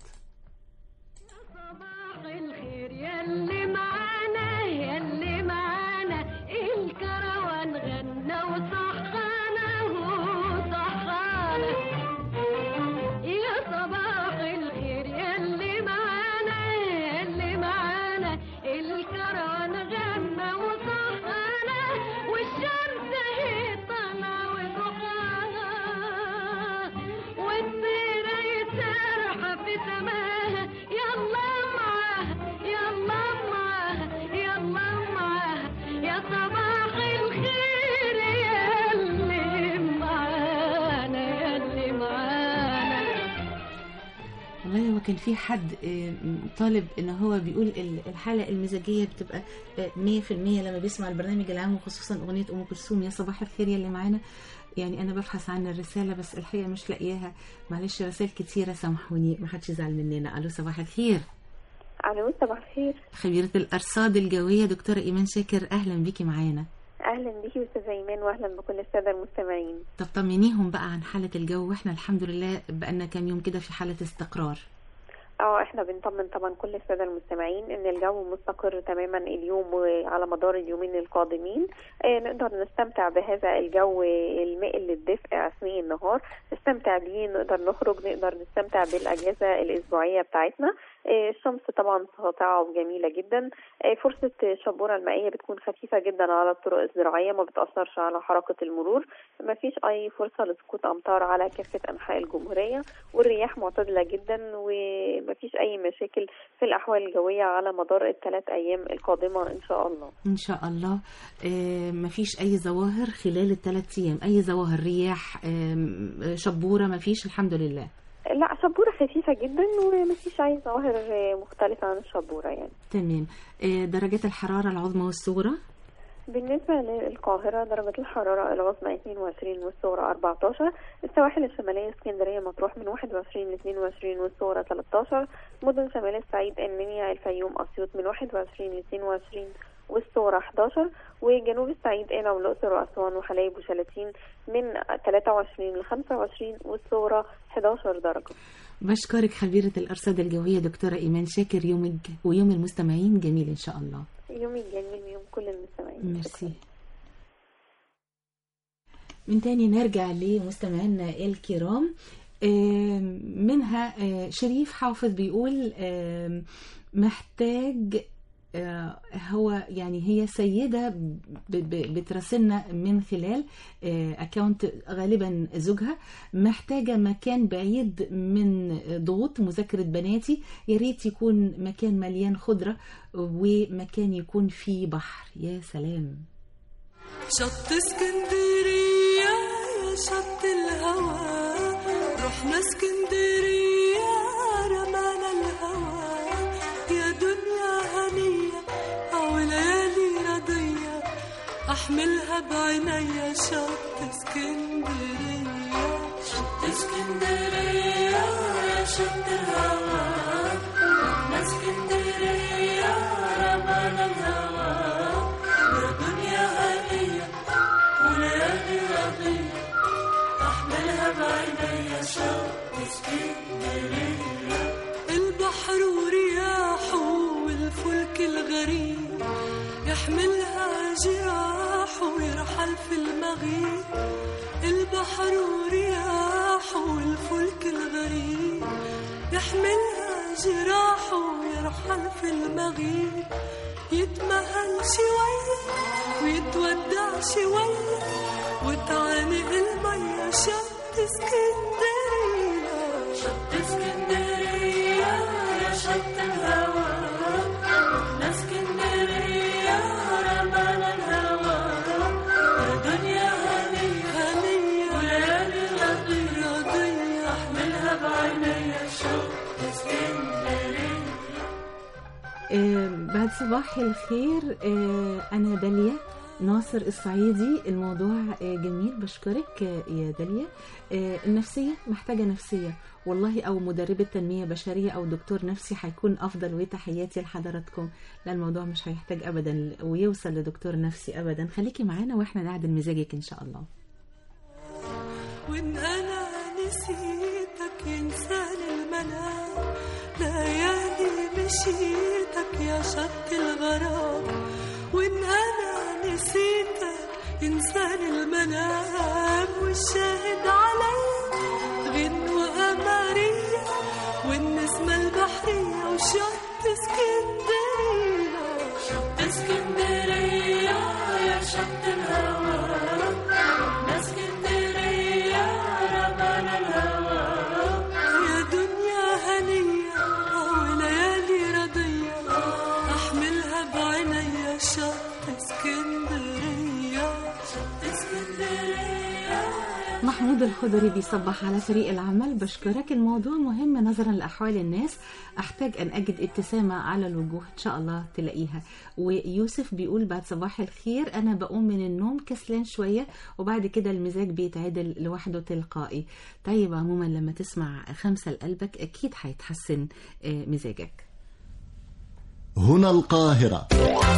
صباح الخير يلي معانا يلي معانا الكروان غنى وصحانا وصحانا. يا صباح الخير يلي معانا يلي معانا الكروان غنى وصحانا والشمس هي طالعة وضحاها والطيرة يسرحة في سماها. يلا معاها يلا معاها يلا معاها يا صباح الخير يلي معانا يلي معانا. والله وكان في حد طالب ان هو بيقول الحالة المزاجية بتبقى 100% لما بيسمع البرنامج العام وخصوصا اغنية ام كلثوم يا صباح الخير يلي معانا. يعني انا ببحث عن الرسالة بس الحقيقة مش لاقياها. معلش رسائل كتيرة سامحوني ما حدش يزعل مننا. الو صباح الخير. الو صباح الخير. خبيرة الارصاد الجوية دكتورة ايمان شاكر اهلا بيكي معانا. اهلا بيكي استاذه ايمان واهلا بكل الساده المستمعين. طب طمنيهم بقى عن حالة الجو واحنا الحمد لله بقالنا كام يوم كده في حالة استقرار. احنا بنطمن طبعا كل الساده المستمعين ان الجو مستقر تماما اليوم وعلى مدار اليومين القادمين. نقدر نستمتع بهذا الجو المائل للدفء اثناء النهار، نستمتع بيه، نقدر نخرج، نقدر نستمتع بالاجازه الاسبوعيه بتاعتنا. الشمس طبعا ساطعة وجميلة جدا. فرصة الشبورة المائية بتكون خفيفة جدا على الطرق الزراعية، ما بتأثرش على حركة المرور. ما فيش أي فرصة لسقوط أمطار على كافة أنحاء الجمهورية، والرياح معتدلة جدا، وما فيش أي مشاكل في الأحوال الجوية على مدار ال3 أيام القادمة إن شاء الله. إن شاء الله. ما فيش أي ظواهر خلال ال3 أيام، أي ظواهر رياح شبورة ما فيش الحمد لله؟ لا، شبورة خفيفة جدا ومفيش أي ظواهر مختلفة عن الشبورة يعني. تمام. درجات الحرارة العظمى والصغرى؟ بالنسبة للقاهرة درجة الحرارة العظمى 22 والصغرى 14. السواحل الشمالية اسكندرية مطروح من 21 ل 22 والصغرى 13. مدن شمال الصعيد المنيا الفيوم أسيوط من 21 ل 22 والصغرى 11. وجنوب الصعيد قنا والأقصر وأسوان وحلايب وشلاتين من 23 ل 25 والصغرى 11 درجة. بشكرك خبيرة الأرصاد الجوية دكتورة إيمان شاكر. يومك ويوم المستمعين جميل إن شاء الله. يومي جميل ويوم كل المستمعين. ميرسي. من تاني نرجع لمستمعينا الكرام. منها شريف حافظ بيقول محتاج، هو يعني هي سيدة بتراسلنا من خلال اكاونت غالبا زوجها، محتاجة مكان بعيد من ضغوط مذاكرة بناتي، يا ريت يكون مكان مليان خضرة ومكان يكون فيه بحر. يا سلام. شط اسكندرية يا شط الهوى، رحنا اسكندرية رمانا الهوى، يا دنيا هنية أو ليالي رضية، أحملها بعينيا شط اسكندرية. شط اسكندرية يا شط الهوى، رحنا اسكندرية رمانا الهوى، يا دنيا هنية وليالي رضية، أحملها بعينيا شط اسكندرية. البحر ورياحه والفلك الغريب، يحملها جراحه ويرحل في المغيب. البحر ورياحه والفلك الغريب، يحملها جراحه ويرحل في المغيب. يتمهل شوية ويتودع شوية، وتعانق المية شط اسكندرية. شط اسكندرية يا شط الهوى، رحنا اسكندرية رمانا الهوى، يا دنيا هنية هنية وليالي رضية، أحملها بعينيا شط اسكندرية. بعد صباح الخير. أنا داليا ناصر الصعيدي. الموضوع جميل، بشكرك يا داليا. النفسية محتاجة نفسية والله، أو مدربة تنمية بشرية أو دكتور نفسي هيكون أفضل، وتحياتي لحضراتكم. لا، الموضوع مش هيحتاج أبدا ويوصل لدكتور نفسي أبدا. خليكي معانا وإحنا نعدل مزاجك إن شاء الله. وإن أنا نسيتك إنسان المنام، ليالي مشيتك يا شط الغرام. وإن أنا نسيتك إنسان المنام، والشاهد عليا غنوة قمرية والنسمة البحرية وشط اسكندرية. شط اسكندرية يا شط الهوى، رحنا اسكندرية رمانا الهوى، يا دنيا هنية وليالي رضية، أحملها بعينيا شط اسكندرية. شط اسكندرية. محمود الخضري بيصبح على فريق العمل. بشكرك. الموضوع مهم نظرا لأحوال الناس، أحتاج أن أجد ابتسامة على الوجوه، إن شاء الله تلاقيها. ويوسف بيقول بعد صباح الخير، أنا بقوم من النوم كسلان شوية وبعد كده المزاج بيتعدل لوحده تلقائي. طيب عموما لما تسمع 5 لقلبك أكيد هيتحسن مزاجك. هنا القاهرة.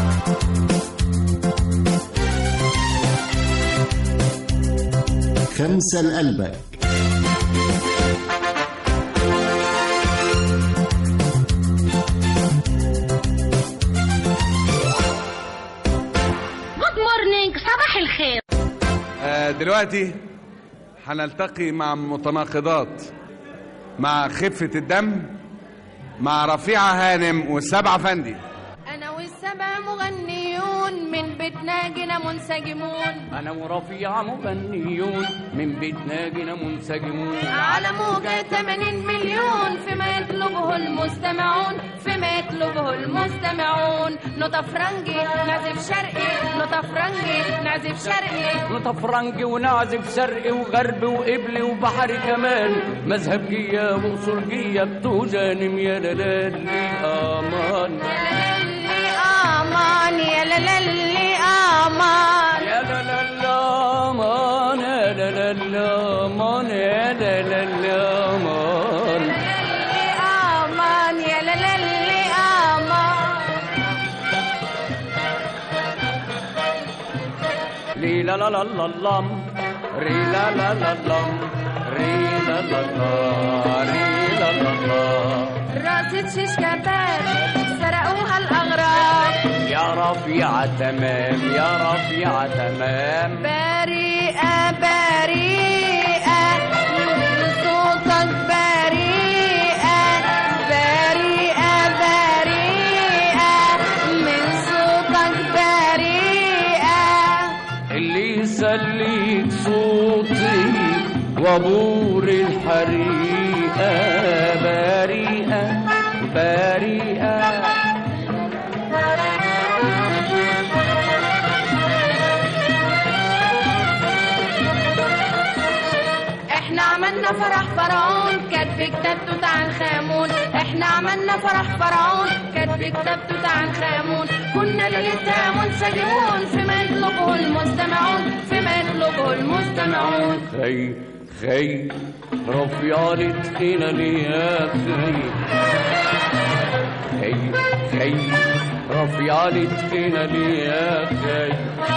خمسة لقلبك. جود مورنينج، صباح الخير. دلوقتي هنلتقي مع متناقضات، مع خفة الدم مع رفيعة هانم والسبعة فندي. أنا والسبع مغنيون من بيتنا جينا منسجمون. أنا ورفيعة مغنيون من بيتنا جينا منسجمون. على موجة 80 مليون فيما يطلبه المستمعون، فيما يطلبه المستمعون. نوتة فرنجي نعزف شرقي، نوتة فرنجي نعزف شرقي، نوتة فرنجي ونعزف شرقي وغرب وقبلي وبحري كمان. مذهبجية وأصولجية بتوجانم يا لالي أمان. أمان يا لالي أمان يا لالي أمان يا لالي أمان يا لالي أمان أمان يا لالي أمان. ري لا لا لا لا لام ري لا لا لا لام ري لا لا لا ري لا لا لا. راسة شيش كباب سرقوها الأغراب. يا رفيعة تمام يا رفيعة تمام. بريئة بريئة من صوتك بريئة، بريئة بريئة من صوتك بريئة. اللي يسليك صوتي وبور الحريقة بريئة بريئة. احنا عملنا فرح فرعون كاتب كتاب توت عنخ آمون. احنا عملنا فرح فرعون كاتب كتاب توت عنخ آمون. كنا ليلتها منسجمون فيما يطلبه المستمعون، فيما يطلبه المستمعون. خي خي رفيعة تخينة ليا خي خي خي رفيعة تخينة ليا خي.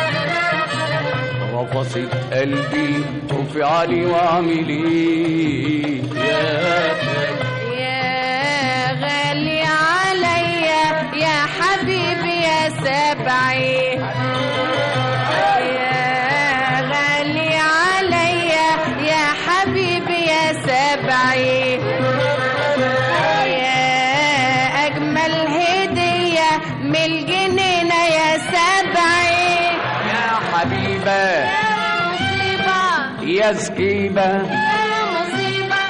رفصت قلبي رفيعة واعملي يا خي. يا غالي عليا يا حبيبي يا سبعي، يا غالي عليا يا حبيبي يا سبعي. يا أجمل هدية من الجنينة يا سبعي. يا حبيبة يا مصيبة يا سكيبة يا مصيبة.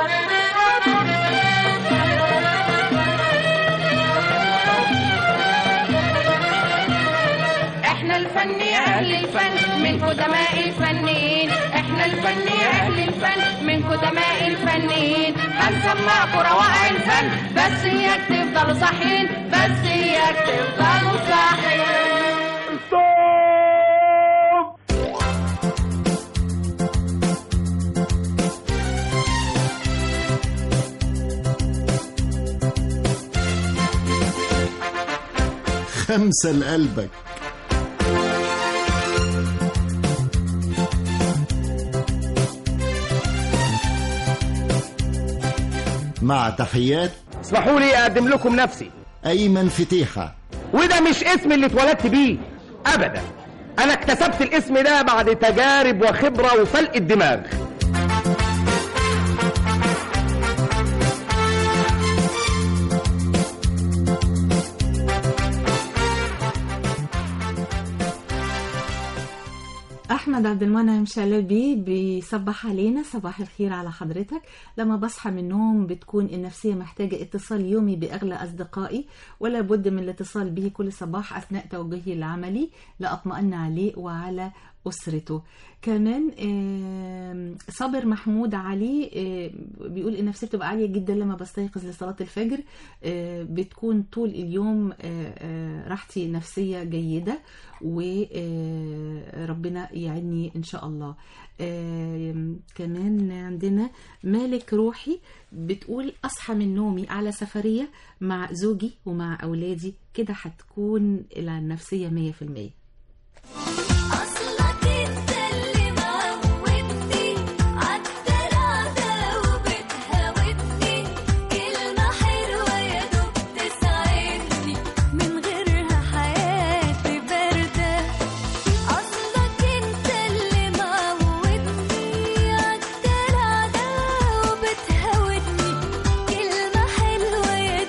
احنا الفن يا اهل الفن من قدماء الفنيين. احنا الفن يا اهل الفن من قدماء الفنيين. هنسمعكوا روائع الفن بس اياك تفضلوا صاحيين، بس اياك تفضلوا صاحيين. خمسة لقلبك. مع تحيات اسمحوا لي اقدم لكم نفسي أيمن فتيحة. وده مش اسم اللي اتولدت بيه ابدا، انا اكتسبت الاسم ده بعد تجارب وخبرة وفلق الدماغ. أحمد عبد المنعم شلبي بيصبح علينا. صباح الخير على حضرتك. لما بصحى من النوم بتكون النفسية محتاجة اتصال يومي بأغلى أصدقائي، ولا بد من الاتصال به كل صباح أثناء توجهي العملي لأطمئن عليه وعلى أسرته. كمان صابر محمود علي بيقول إن نفسيتي بتبقى عالية جدا لما بستيقظ لصلاة الفجر. بتكون طول اليوم راحتي نفسية جيدة، وربنا يعيني إن شاء الله. كمان عندنا مالك روحي بتقول أصحى من نومي على سفرية مع زوجي ومع أولادي، كده هتكون النفسية 100%. حلوة يا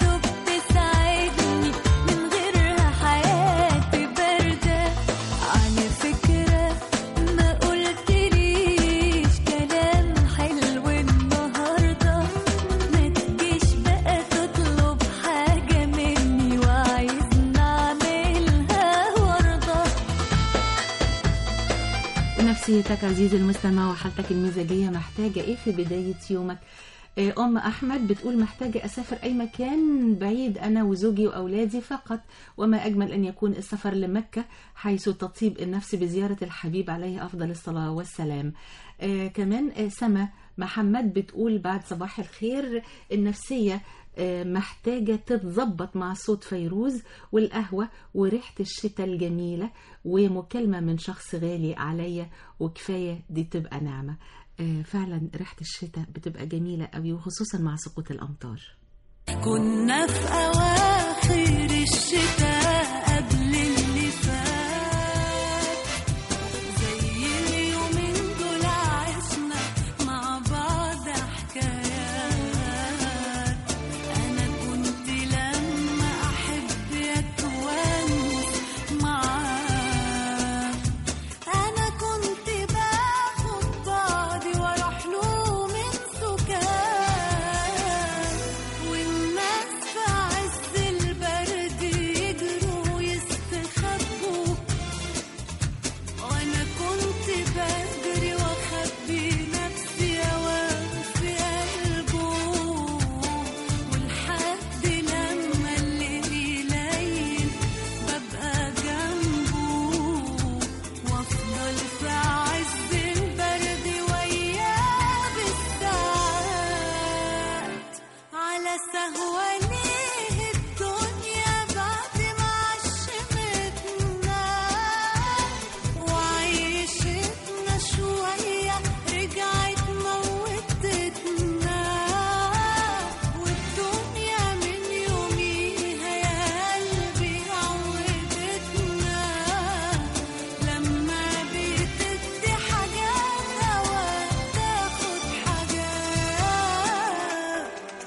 نفسيتك عزيزي المستمع وحالتك المزاجية محتاجة ايه في بداية يومك؟ أم أحمد بتقول محتاجة أسافر أي مكان بعيد أنا وزوجي وأولادي فقط، وما أجمل أن يكون السفر لمكة حيث تطيب النفس بزيارة الحبيب عليه أفضل الصلاة والسلام. كمان سما محمد بتقول بعد صباح الخير النفسية محتاجة تتظبط مع صوت فيروز والقهوة وريحة الشتاء الجميلة ومكالمة من شخص غالي عليا وكفاية دي تبقى نعمة. فعلا ريحة الشتاء بتبقى جميلة قوي وخصوصا مع سقوط الأمطار. كنا في أواخر الشتاء قبل اللي فات، زي اليومين دول عشنا مع بعض حكايات. أنا كنت لما أحب أتونس معاك، أنا كنت باخد بعضي وأروح له من سكان، والناس في عز البرد يجروا يستخبوا، وأنا كنت بجري وأخبي نفسي أوام في قلبه، ولحد لما الليل يليل ببقى جنبه، وأفضل في عز البرد وياه بالساعات. على سهوة ليه الدنيا بعد ما عشمتنا وعيشتنا شوية رجعت موتتنا، والدنيا من يوميها يا قلبي عودتنا، لما بتدي حاجات أوقات تاخد حاجات.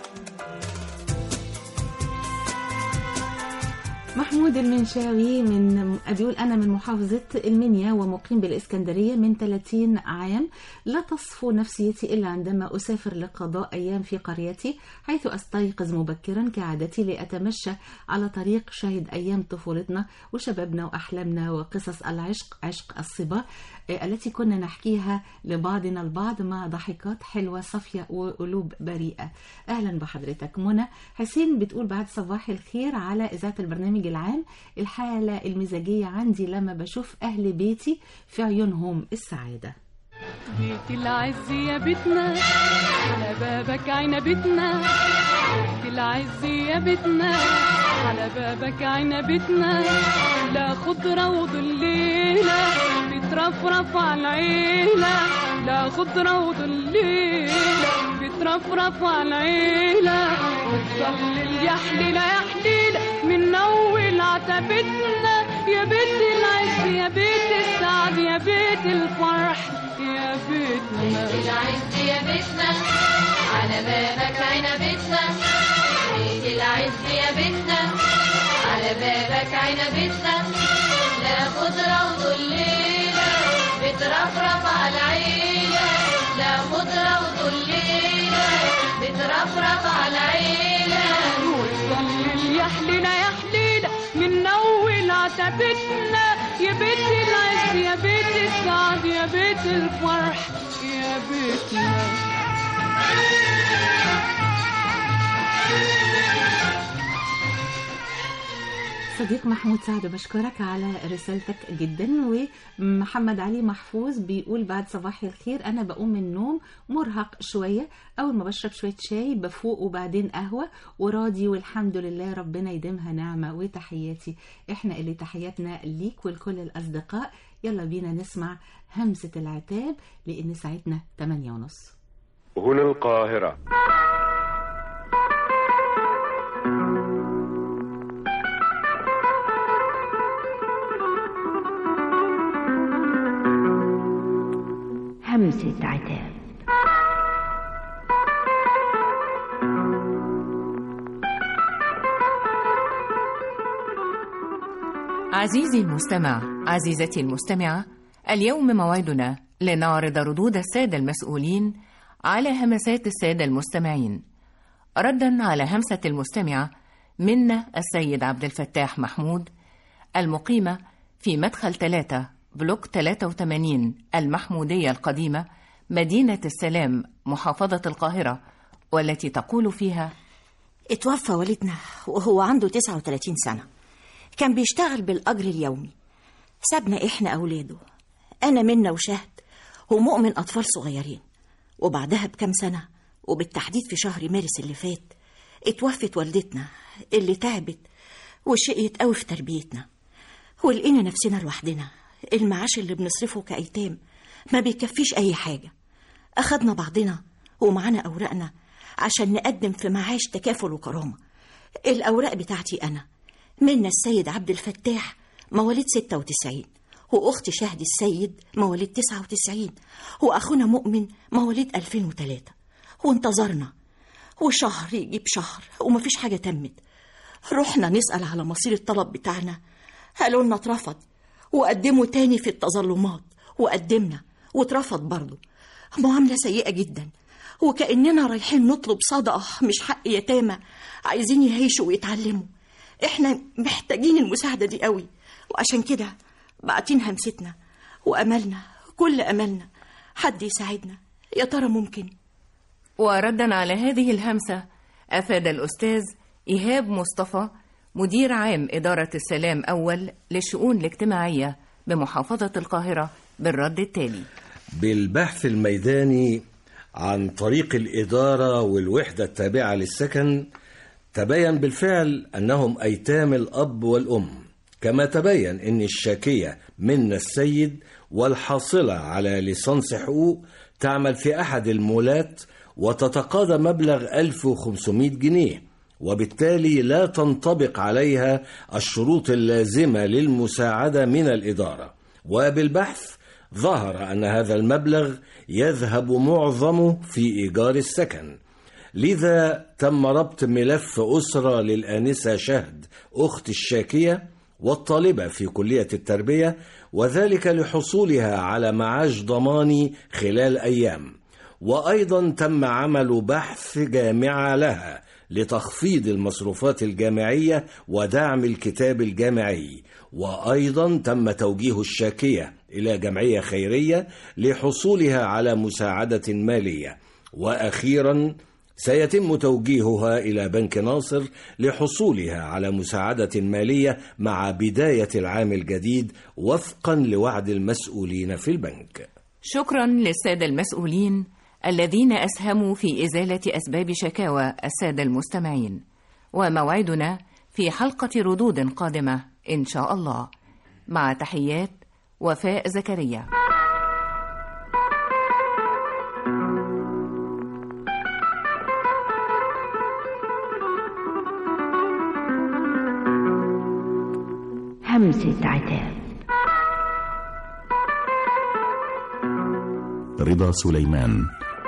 محمود المنشاوي بيقول أنا من محافظة المنيا ومقيم بالإسكندرية من 30 عام، لا تصفو نفسيتي إلا عندما أسافر لقضاء أيام في قريتي، حيث أستيقظ مبكرا كعادتي لأتمشى على طريق شاهد أيام طفولتنا وشبابنا وأحلامنا وقصص العشق، عشق الصبا التي كنا نحكيها لبعضنا البعض مع ضحكات حلوة صافية وقلوب بريئة. أهلا بحضرتك. منى حسين بتقول بعد صباح الخير على إذاعة البرنامج العام، الحالة المزاجية عندي لما بشوف أهل بيتي في عيونهم السعادة. بيت العز يا بيتنا على بابك عنبتنا، بيت العز يا بيتنا على بابك عنبتنا، لا خضرة وظليلة بترفرف على العيلة، لا خضرة وظليلة بترفرف على العيلة، وتظلل يا حليلة يا حليلة من أول عتبتنا، يا بيت العز يا بيت السعد يا بيت الفرح يا بيتنا. بيت العز يا بيتنا على بابك عنبتنا، بيت العز يا بيتنا على بابك عنبتنا، لا خضرة وظليلة بترفرف على العيلة، لا خضرة وظليلة بترفرف على العيلة، وتظلل يا حليلة يا حليلة من أول عتبتنا، يا بيت العز يا بيت السعد يا بيت الفرح يا بيتنا. صديق محمود سعد بشكرك على رسالتك جدا. ومحمد علي محفوظ بيقول بعد صباح الخير أنا بقوم من النوم مرهق شوية، أول ما بشرب شوية شاي بفوق وبعدين قهوة وراضي والحمد لله ربنا يديمها نعمة. وتحياتي إحنا اللي تحياتنا ليك ولكل الأصدقاء. يلا بينا نسمع همسة العتاب لأن ساعتنا 8:30. هنا القاهرة. همسة عتاب. عزيزي المستمع، عزيزتي المستمعة، اليوم موعدنا لنعرض ردود السادة المسؤولين على همسات السادة المستمعين، ردا على همسة المستمعة منا السيد عبد الفتاح محمود المقيمة في مدخل 3 بلوك 83 المحمودية القديمة مدينة السلام محافظة القاهرة، والتي تقول فيها: اتوفى والدنا وهو عنده 39 سنة. كان بيشتغل بالأجر اليومي، سابنا إحنا أولاده، أنا منا وشهد ومؤمن أطفال صغيرين. وبعدها بكم سنة، وبالتحديد في شهر مارس اللي فات، اتوفت والدتنا اللي تعبت وشقيت قوي في تربيتنا، ولقينا نفسنا لوحدنا. المعاش اللي بنصرفه كأيتام ما بيكفيش أي حاجة. أخدنا بعضنا ومعانا أوراقنا عشان نقدم في معاش تكافل وكرامة. الأوراق بتاعتي أنا منا السيد عبد الفتاح مواليد 96، وأختي شهد السيد مواليد 99، وأخونا مؤمن مواليد 2003. وانتظرنا وشهر يجيب شهر ومفيش حاجة تمت. رحنا نسأل على مصير الطلب بتاعنا، قالوا لنا اترفض، وقدموا تاني في التظلمات وقدمنا واترفض برضه. معاملة سيئة جدا، وكأننا رايحين نطلب صدقة مش حق يتامى عايزين يعيشوا ويتعلموا. احنا محتاجين المساعدة دي قوي، وعشان كده باعتين همستنا وأملنا، كل أملنا حد يساعدنا. يا ترى ممكن؟ وردا على هذه الهمسة أفاد الأستاذ إيهاب مصطفى مدير عام إدارة السلام أول للشؤون الاجتماعية بمحافظة القاهرة بالرد التالي: بالبحث الميداني عن طريق الإدارة والوحدة التابعة للسكن، تبين بالفعل أنهم أيتام الأب والأم، كما تبين أن الشاكية منا السيد والحاصلة على ليسانس حقوق تعمل في أحد المولات وتتقاضى مبلغ 1500 جنيه، وبالتالي لا تنطبق عليها الشروط اللازمة للمساعدة من الإدارة. وبالبحث ظهر أن هذا المبلغ يذهب معظمه في إيجار السكن، لذا تم ربط ملف أسرة للآنسة شهد أخت الشاكية والطالبة في كلية التربية، وذلك لحصولها على معاش ضماني خلال أيام. وأيضا تم عمل بحث جامعة لها لتخفيض المصروفات الجامعية ودعم الكتاب الجامعي، وأيضا تم توجيه الشاكية إلى جمعية خيرية لحصولها على مساعدة مالية، وأخيرا سيتم توجيهها إلى بنك ناصر لحصولها على مساعدة مالية مع بداية العام الجديد وفقا لوعد المسؤولين في البنك. شكرا للسادة المسؤولين الذين أسهموا في إزالة أسباب شكاوى السادة المستمعين، وموعدنا في حلقة ردود قادمة إن شاء الله. مع تحيات وفاء زكريا. همسة عتاب. رضا سليمان.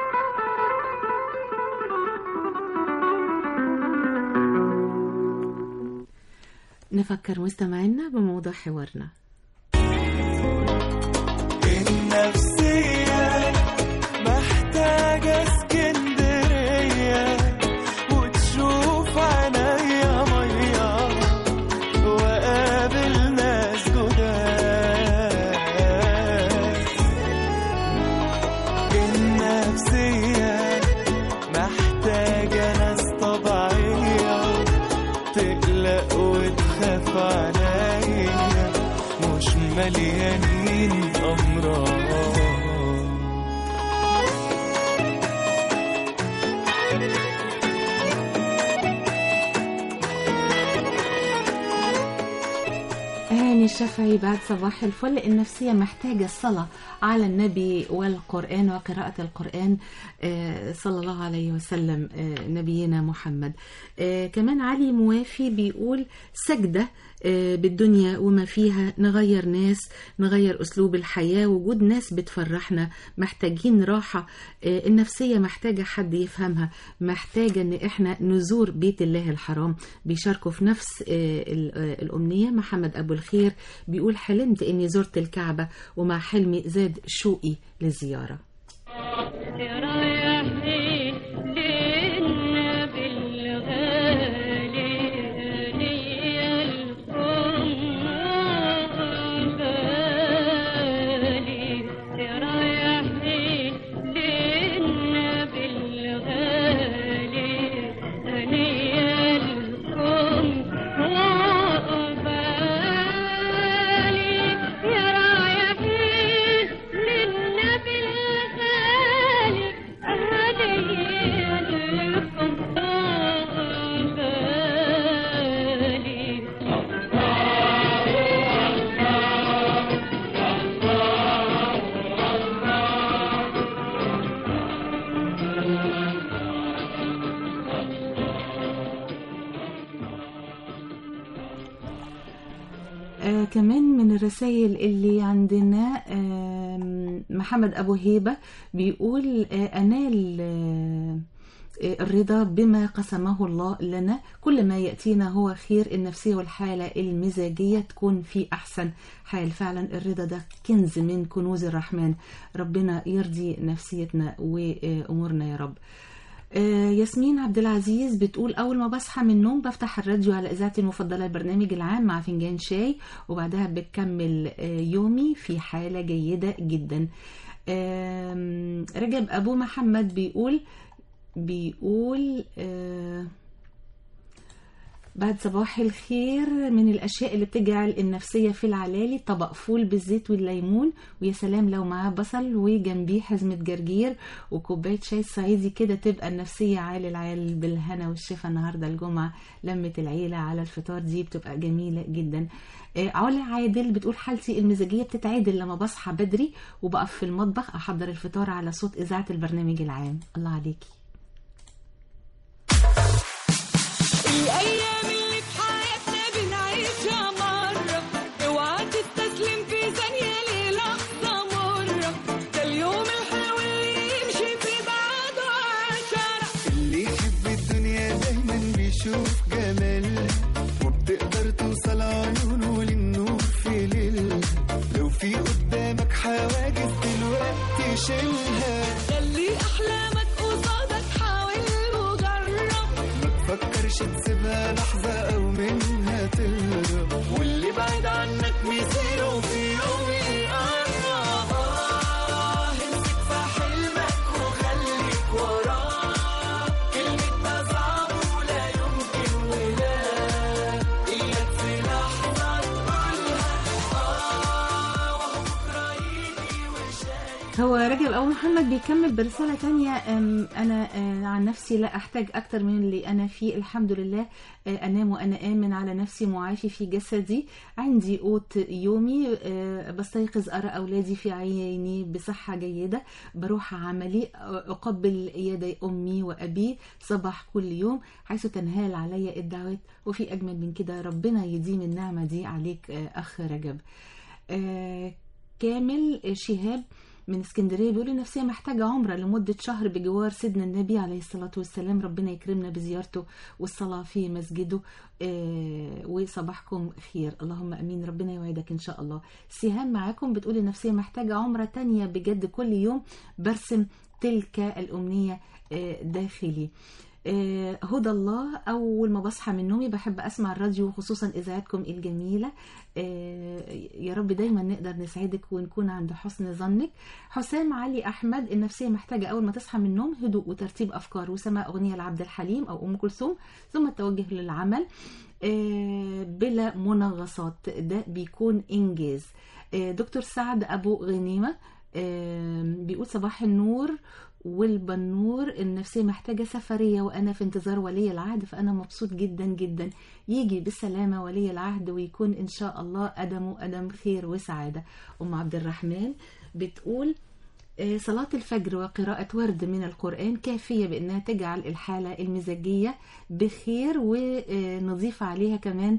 نفكر مستمعينا بموضوع حوارنا. النفسية محتاجة اسكندرية وتشوف عينيا مية وقابل ناس جداد. النفسية محتاجة ناس طبيعية تقلق وتخاف عليا، مش مليانين أمراض. هاني الشافعي بعد صباح الفل. النفسية محتاجة الصلاة على النبي والقرآن وقراءة القرآن صلى الله عليه وسلم نبينا محمد. كمان علي موافي بيقول سجدة بالدنيا وما فيها، نغير ناس، نغير أسلوب الحياة، وجود ناس بتفرحنا، محتاجين راحة. النفسية محتاجة حد يفهمها، محتاجة ان احنا نزور بيت الله الحرام. بيشاركوا في نفس الأمنية. محمد أبو الخير بيقول حلمت اني زرت الكعبة ومع حلمي زاد شوقي للزيارة. كمان من الرسائل اللي عندنا محمد أبو هيبة بيقول أنال الرضا بما قسمه الله لنا، كل ما يأتينا هو خير، النفسية والحالة المزاجية تكون في أحسن حال. فعلا الرضا ده كنز من كنوز الرحمن، ربنا يرضي نفسيتنا وأمورنا يا رب. ياسمين عبد العزيز بتقول أول ما بصحى من النوم بفتح الراديو على إذاعتي المفضلة البرنامج العام مع فنجان شاي، وبعدها بكمل يومي في حالة جيدة جدا. رجب أبو محمد بيقول بعد صباح الخير، من الأشياء اللي بتجعل النفسية في العلالي طبق فول بالزيت والليمون، ويا سلام لو معاه بصل وجنبيه حزمة جرجير وكوباية شاي صعيدي كده، تبقى النفسية عال العال بالهنا والشفا. النهاردة الجمعة لمة العيلة على الفطار دي بتبقى جميلة جدا. علا عادل بتقول حالتي المزاجية بتتعادل لما بصحى بدري وبقف في المطبخ أحضر الفطار على صوت إذاعة البرنامج العام. الله عليكي. الأيام اللي في حياتنا بنعيشها مرة، اوعى تستسلم في ثانية للحظة مرة، ده اليوم الحلو اللي يمشي في بعده 10. اللي يحب الدنيا دايما بيشوف جمالها، وبتقدر توصل عيونه للنور في ليلها، لو في قدامك حواجز دلوقتي شيلها، خلي أحلامك قصادك حاول وجرب، متفكرش تسيبها لحظة أو منها تهرب، واللي بعيد عنك مصيره في يوم يقرب. امسك في حلمك وخليك وراه، كلمتنا صعبة ولا يمكن ولا إياك في لحظة تقولها وبكرة يجي وشايف. هو رجل أبو محمد بيكمل برسالة تانية، أنا عن نفسي لا أحتاج أكتر من اللي أنا فيه، الحمد لله. أنام وأنا آمن على نفسي معافي في جسدي، عندي قوت يومي، بستيقظ أرى أولادي في عيني بصحة جيدة، بروح عملي، أقبل يدي أمي وأبي صباح كل يوم حيث تنهال علي الدعوات، وفي أجمل من كده. ربنا يديم النعمة دي عليك أخ رجب. كامل شهاب من اسكندرية بيقول النفسية محتاجة عمرة لمدة شهر بجوار سيدنا النبي عليه الصلاة والسلام، ربنا يكرمنا بزيارته والصلاة في مسجده. وصباحكم خير، اللهم أمين، ربنا يوعدك إن شاء الله. سهام معاكم بتقول النفسية محتاجة عمرة تانية بجد، كل يوم برسم تلك الأمنية داخلي. هدى الله، أول ما بصحى من نومي بحب أسمع الراديو، خصوصا إذاعتكم الجميلة، يا رب دايما نقدر نسعدك ونكون عند حسن ظنك. حسام علي أحمد، النفسية محتاجة أول ما تصحى من النوم هدوء وترتيب أفكار وسماع أغنية لعبد الحليم أو أم كلثوم، ثم التوجه للعمل بلا منغصات، ده بيكون إنجاز. دكتور سعد أبو غنيمة بيقول صباح النور والبنور، النفسية محتاجة سفرية وأنا في انتظار ولي العهد، فأنا مبسوط جدا جدا يجي بالسلامة ولي العهد ويكون إن شاء الله أدم خير وسعادة. أم عبد الرحمن بتقول صلاة الفجر وقراءة ورد من القرآن كافية بأنها تجعل الحالة المزاجية بخير، ونضيف عليها كمان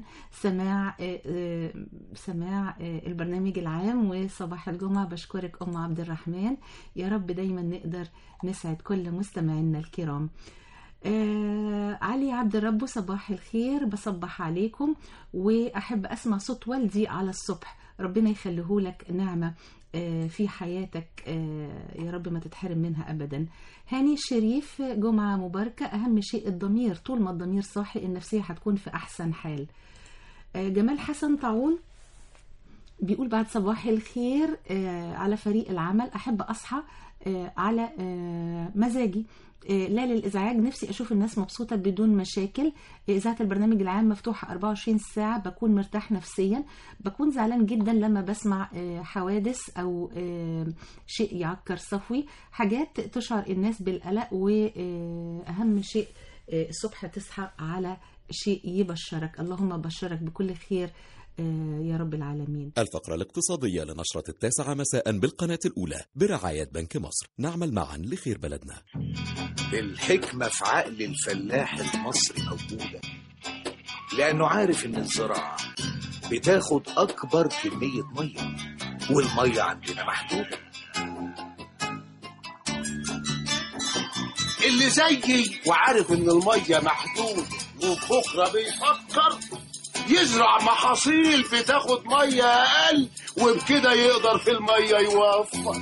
سماع البرنامج العام وصباح الجمعة. بشكرك أم عبد الرحمن، يا رب دايما نقدر نسعد كل مستمعينا الكرام. علي عبد الرب، صباح الخير، بصبح عليكم وأحب أسمع صوت والدي على الصبح، ربنا يخليهولك نعمة في حياتك يا رب ما تتحرم منها أبدا. هاني الشريف، جمعة مباركة، أهم شيء الضمير، طول ما الضمير صاحي النفسية هتكون في أحسن حال. جمال حسن طاعون بيقول بعد صباح الخير على فريق العمل، أحب أصحى على مزاجي لا للإزعاج، نفسي أشوف الناس مبسوطة بدون مشاكل. إذاعة البرنامج العام مفتوحة 24 ساعة، بكون مرتاح نفسيا، بكون زعلان جدا لما بسمع حوادث أو شيء يعكر صفوي، حاجات تشعر الناس بالقلق، وأهم شيء الصبح تصحى على شيء يبشرك، اللهم بشرك بكل خير يا رب العالمين. الفقرة الاقتصادية لنشرة 9 مساء بالقناة الأولى برعاية بنك مصر، نعمل معا لخير بلدنا. الحكمة في عقل الفلاح المصري موجودة، لأنه عارف إن الزراعة بتاخد أكبر كمية مية، والمية عندنا محدودة. اللي زيي وعارف إن المية محدودة وبكرة بيفكر يزرع محاصيل بتاخد مية أقل، وبكده يقدر في المية يوفر.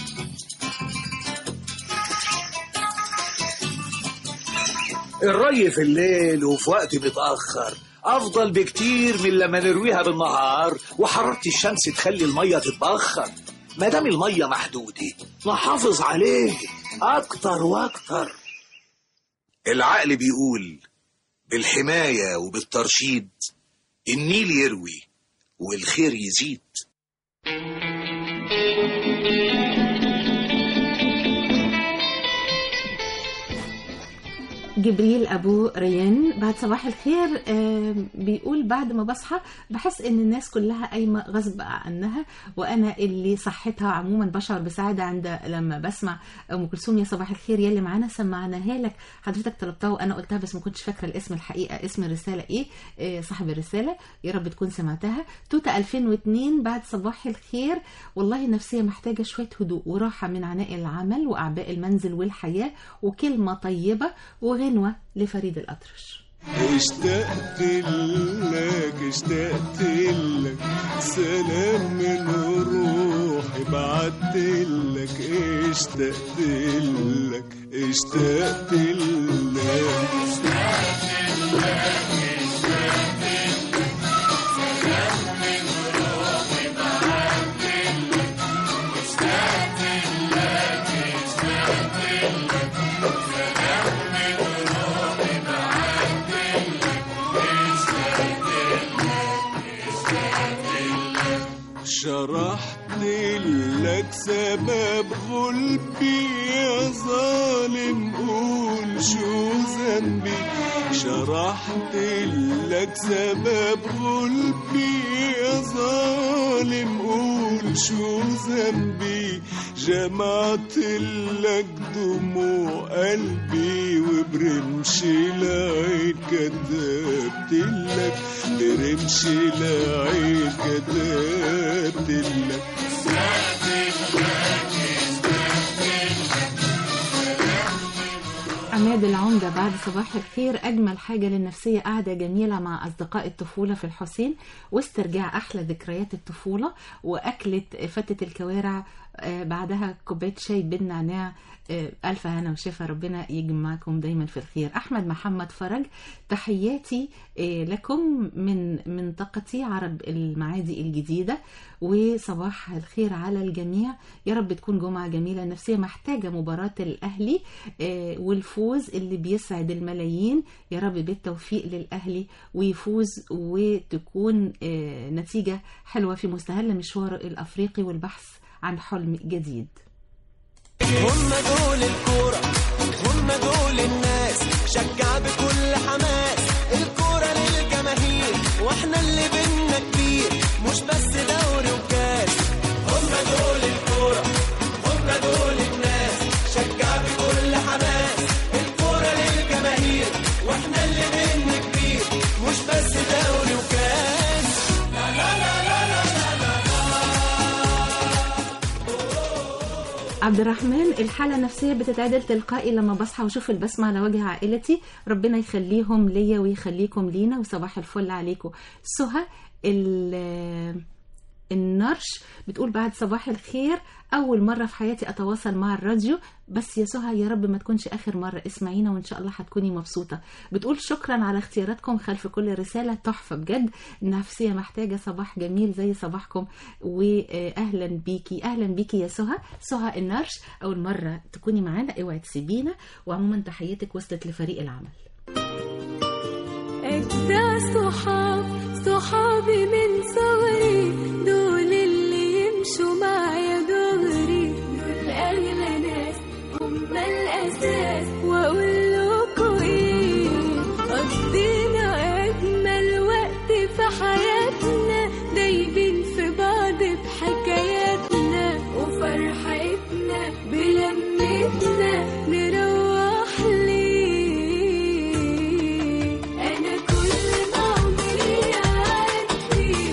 الري في الليل وفي وقت متأخر أفضل بكتير من لما نرويها بالنهار وحرارة الشمس تخلي المية تتبخر. ما دام المية محدودة نحافظ عليه أكتر وأكتر. العقل بيقول بالحماية وبالترشيد النيل يروي والخير يزيد. جبريل أبو ريان بعد صباح الخير بيقول بعد ما بصحى بحس إن الناس كلها قايمة غصب عنها، وأنا اللي صحتها عموما بشعر بسعادة عند لما بسمع أم كلثوم. يا صباح الخير يا اللي معانا سمعناها لك، حضرتك طلبتها وأنا قلتها بس ما كنتش فاكرة الاسم الحقيقة، اسم الرسالة إيه؟ صاحب الرسالة يا رب تكون سمعتها. توتا 2002 بعد صباح الخير، والله النفسية محتاجة شوية هدوء وراحة من عناء العمل وأعباء المنزل والحياة، وكلمة طيبة وغنوة لفريد الأطرش. اشتقت لك سلام من روحي بعت لك، اشتقت لك شرحت لك سبب غلبي يا ظالم قول شو ذنبي، شرحت لك سبب غلبي يا ظالم قول شو ذنبي، جمعت لك دموع قلبي وبرمش العين كتبت لك، برمش العين كتبت لك. عماد العمدة بعد صباح الخير، أجمل حاجة للنفسية قعدة جميلة مع أصدقاء الطفولة في الحسين، واسترجاع أحلى ذكريات الطفولة، وأكلة فتة الكوارع بعدها كوباية شاي بالنعناع. ألف هنا وشفا، ربنا يجمعكم دايما في الخير. أحمد محمد فرج، تحياتي لكم من منطقتي عرب المعادي الجديدة، وصباح الخير على الجميع. يا رب تكون جمعة جميلة. النفسية محتاجة مباراة الأهلي والفوز اللي بيسعد الملايين، يا رب بالتوفيق للأهلي ويفوز وتكون نتيجة حلوة في مستهل مشوار الأفريقي والبحث عن حلم جديد. هم دول الكورة، هم دول الناس، شجع بكل حماس، الكورة للجماهير واحنا اللي بينا كبير، مش بس دوري وكاس. هم دول الكورة، هم دول الناس، شجع بكل حماس، الكورة للجماهير واحنا اللي بينا كبير، مش بس دوري وكاس. لا لا لا لا لا لا لا. عبد الرحمن، الحالة النفسية بتتعدل تلقائي لما بصحى واشوف البسمة على وجه عائلتي، ربنا يخليهم ليا ويخليكم لينا، وصباح الفل عليكم. سهى النرش بتقول بعد صباح الخير، أول مرة في حياتي أتواصل مع الراديو، بس يا سهى يا رب ما تكونش آخر مرة، اسمعينا وإن شاء الله هتكوني مبسوطة. بتقول شكرا على اختياراتكم خلف كل رسالة، تحفة بجد. النفسية محتاجة صباح جميل زي صباحكم، وأهلا بيكي. أهلا بيكي يا سهى. سهى النرش، أول مرة تكوني معانا، اوعي تسيبينا، وعموما تحياتك وصلت لفريق العمل. أجدع صحابي من صغري، دول اللي يمشوا معايا دغري، دول أغلى ناس، هم الأساس، وأقول لكم إيه، قضينا أجمل وقت في حياتنا، دايبين في بعض بحكاياتنا وفرحتنا بلمتنا، نروح ليه. أنا كل ما عمري أعدي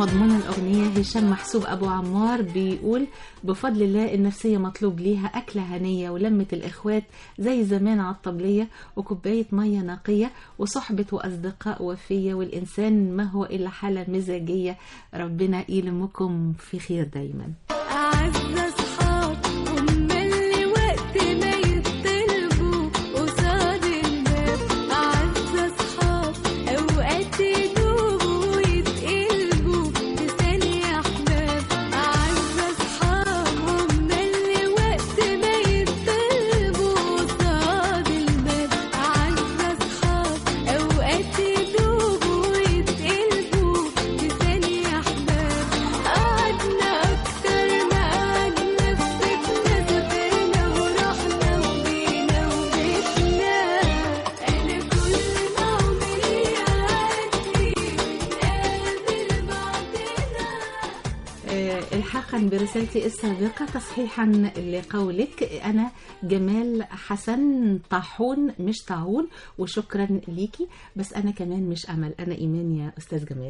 مضمون الأغنية هشام محسوب أبو عمار بيقول بفضل الله النفسية مطلوب ليها أكلة هنية ولمة الإخوات زي زمان على الطبلية وكوباية مية نقية وصحبة وأصدقاء وفية، والإنسان ما هو إلا حالة مزاجية. ربنا يلمكم في خير دايما. أعز أصحاب هم اللي وقت ما يطلبوا قصاد الباب، أعز أصحاب أوقات يدوبوا ويتقلبوا في ثانية أحباب، أعز أصحاب هم اللي وقت ما يطلبوا قصاد الباب، أعز أصحاب أوقات يدوبوا ويتقلبوا في ثانية أحباب، قعدنا أكتر ما قعدنا في بيتنا، سافرنا ورحنا وجينا وبيتنا، أنا كل ما عمري يعدي نقابل بعضنا. الحاقا برسالتي السابقة تصحيحا لقولك، أنا جمال حسن طاحون مش طاعون، وشكرا ليكي، بس أنا كمان مش أمل، أنا إيمان يا أستاذ جمال.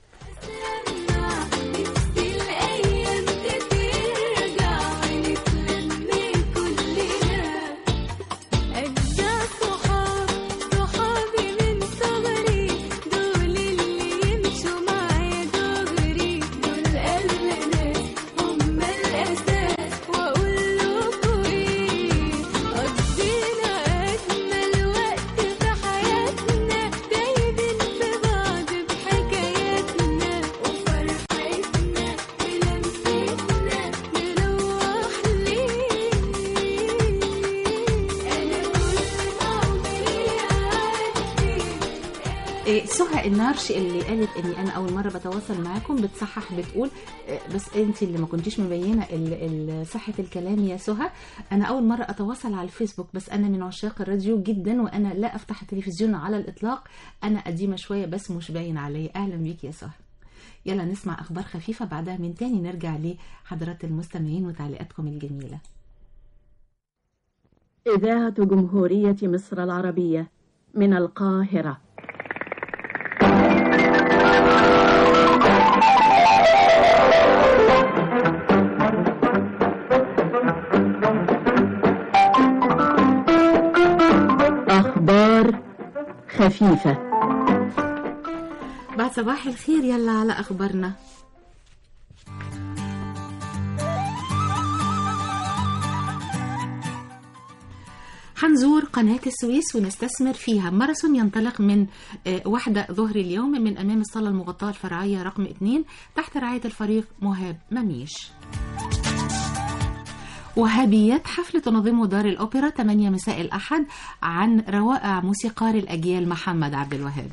نفسي الأيام ترجع ونتلم كلنا، أجدع صحابي من صغري، دول اللي يمشوا معايا دغري، دول قلب ناس هم الأساس، وأقول لكم إيه، قضينا أجمل وقت في حياتنا، دايبين في بعض بحكاياتنا وفرحتنا بلمستنا، نروح ليه، أنا كل ما عمري يعدي. سهى النارش اللي قالت اني انا اول مره بتواصل معاكم بتصحح بتقول بس انت اللي ما كنتيش مبينه صحه الكلام يا سهى، انا اول مره اتواصل على الفيسبوك، بس انا من عشاق الراديو جدا وانا لا افتح التلفزيون على الاطلاق، انا قديمه شويه بس مش باين عليا. اهلا بيك يا سهى. يلا نسمع اخبار خفيفه، بعدها من تاني نرجع لحضرات المستمعين وتعليقاتكم الجميله. إذاعة جمهورية مصر العربية من القاهرة. أخبار خفيفة. بعد صباح الخير يلا على أخبارنا. هنزور قناة السويس ونستثمر فيها. ماراثون ينطلق من 1 ظهر اليوم من أمام الصالة المغطاة الفرعية رقم 2 تحت رعاية الفريق مهاب مميش. وهابيات حفل تنظمه دار الأوبرا 8 مساء الأحد عن روائع موسيقار الأجيال محمد عبد الوهاب.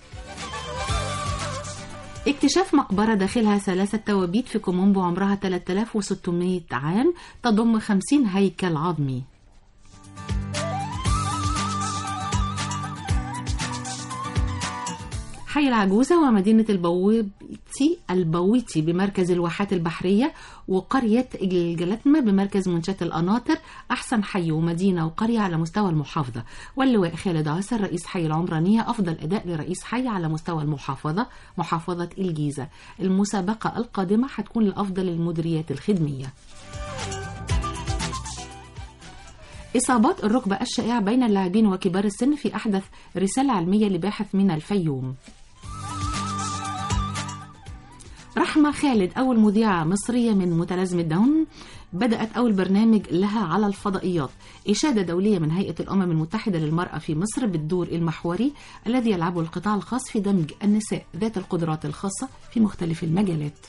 اكتشاف مقبرة داخلها 3 توابيت في كومومبو عمرها 3600 عام تضم 50 هيكل عظمي. حي العجوزة ومدينة البويتي بمركز الواحات البحرية، وقرية الجلتمة بمركز منشاة القناطر أحسن حي ومدينة وقرية على مستوى المحافظة. واللواء خالد عاصر رئيس حي العمرانية أفضل أداء لرئيس حي على مستوى المحافظة محافظة الجيزة. المسابقة القادمة هتكون لأفضل المديريات الخدمية. إصابات الركبة الشائعة بين اللاعبين وكبار السن في أحدث رسالة علمية لباحث من الفيوم. رحمة خالد أول مذيعة مصرية من متلازمة داون بدأت أول برنامج لها على الفضائيات. إشادة دولية من هيئة الأمم المتحدة للمرأة في مصر بالدور المحوري الذي يلعبه القطاع الخاص في دمج النساء ذات القدرات الخاصة في مختلف المجالات.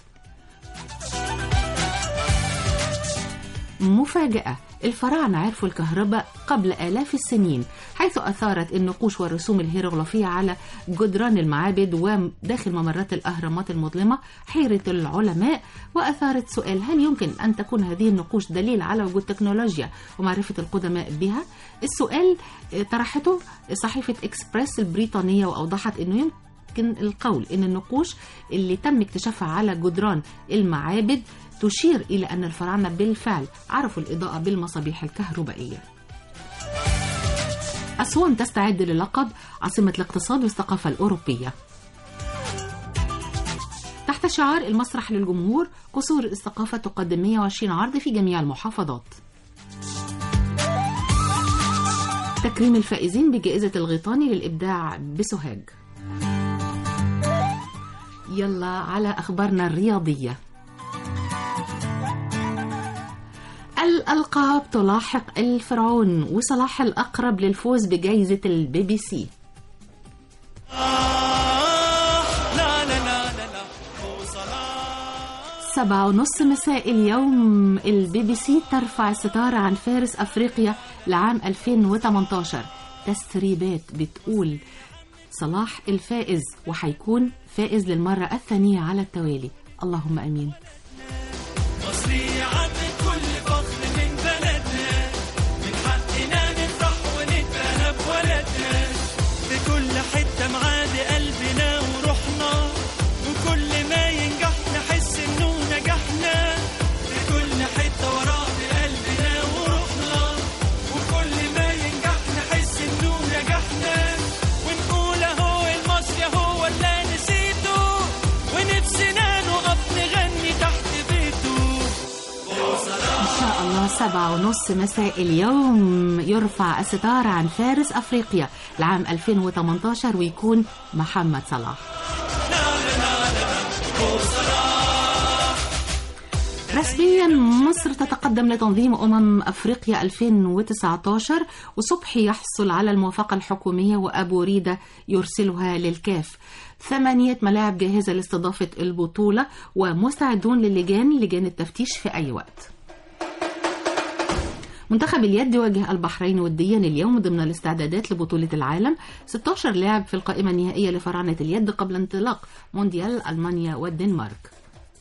مفاجأة، الفراعنة عرفوا الكهرباء قبل آلاف السنين، حيث أثارت النقوش والرسوم الهيروغليفية على جدران المعابد وداخل ممرات الأهرامات المظلمة حيرة العلماء، وأثارت سؤال: هل يمكن أن تكون هذه النقوش دليل على وجود تكنولوجيا ومعرفة القدماء بها؟ السؤال طرحته صحيفة إكسبرس البريطانية، وأوضحت أنه يمكن القول أن النقوش اللي تم اكتشافها على جدران المعابد تشير إلى أن الفراعنة بالفعل عرفوا الإضاءة بالمصابيح الكهربائية. أسوان تستعد للقب عاصمة الاقتصاد والثقافة الأوروبية. تحت تحت شعار المسرح للجمهور، قصور الثقافة تقدم 120 عرض في جميع المحافظات. تكريم الفائزين بجائزة الغيطاني للإبداع بسوهاج. يلا على أخبارنا الرياضية. الألقاب تلاحق الفرعون، وصلاح الأقرب للفوز بجائزة الBBC. 7:30 مساء اليوم الBBC ترفع الستار عن فارس أفريقيا لعام 2018. تسريبات بتقول صلاح الفائز، وحيكون فائز للمرة الثانية على التوالي. اللهم أمين. مصرية عدت كل فخر من بلدنا، من حقنا نفرح ونتباهى بولدنا، في كل حتة معادي قلبنا وروحنا، وكل ما ينجح نحس إنه نجحنا، في كل حتة وراه بقلبنا وروحنا، وكل ما ينجح نحس إنه نجحنا، ونقول أهو المصري هو اللي نسيته، ونفسنا نقف نغني تحت بيته. إن شاء الله 7:30 مساء اليوم يرفع الستار عن فارس أفريقيا لعام 2018 ويكون محمد صلاح. رسميا مصر تتقدم لتنظيم أفريقيا 2019، وصبحي يحصل على الموافقة الحكومية وأبو ريدة يرسلها للكاف. 8 ملاعب جاهزة لاستضافة البطولة، ومستعدون لجان التفتيش في أي وقت. منتخب اليد يواجه البحرين وديا اليوم ضمن الاستعدادات لبطولة العالم. 16 لاعب في القائمة النهائية لفراعنة اليد قبل انطلاق مونديال ألمانيا والدنمارك.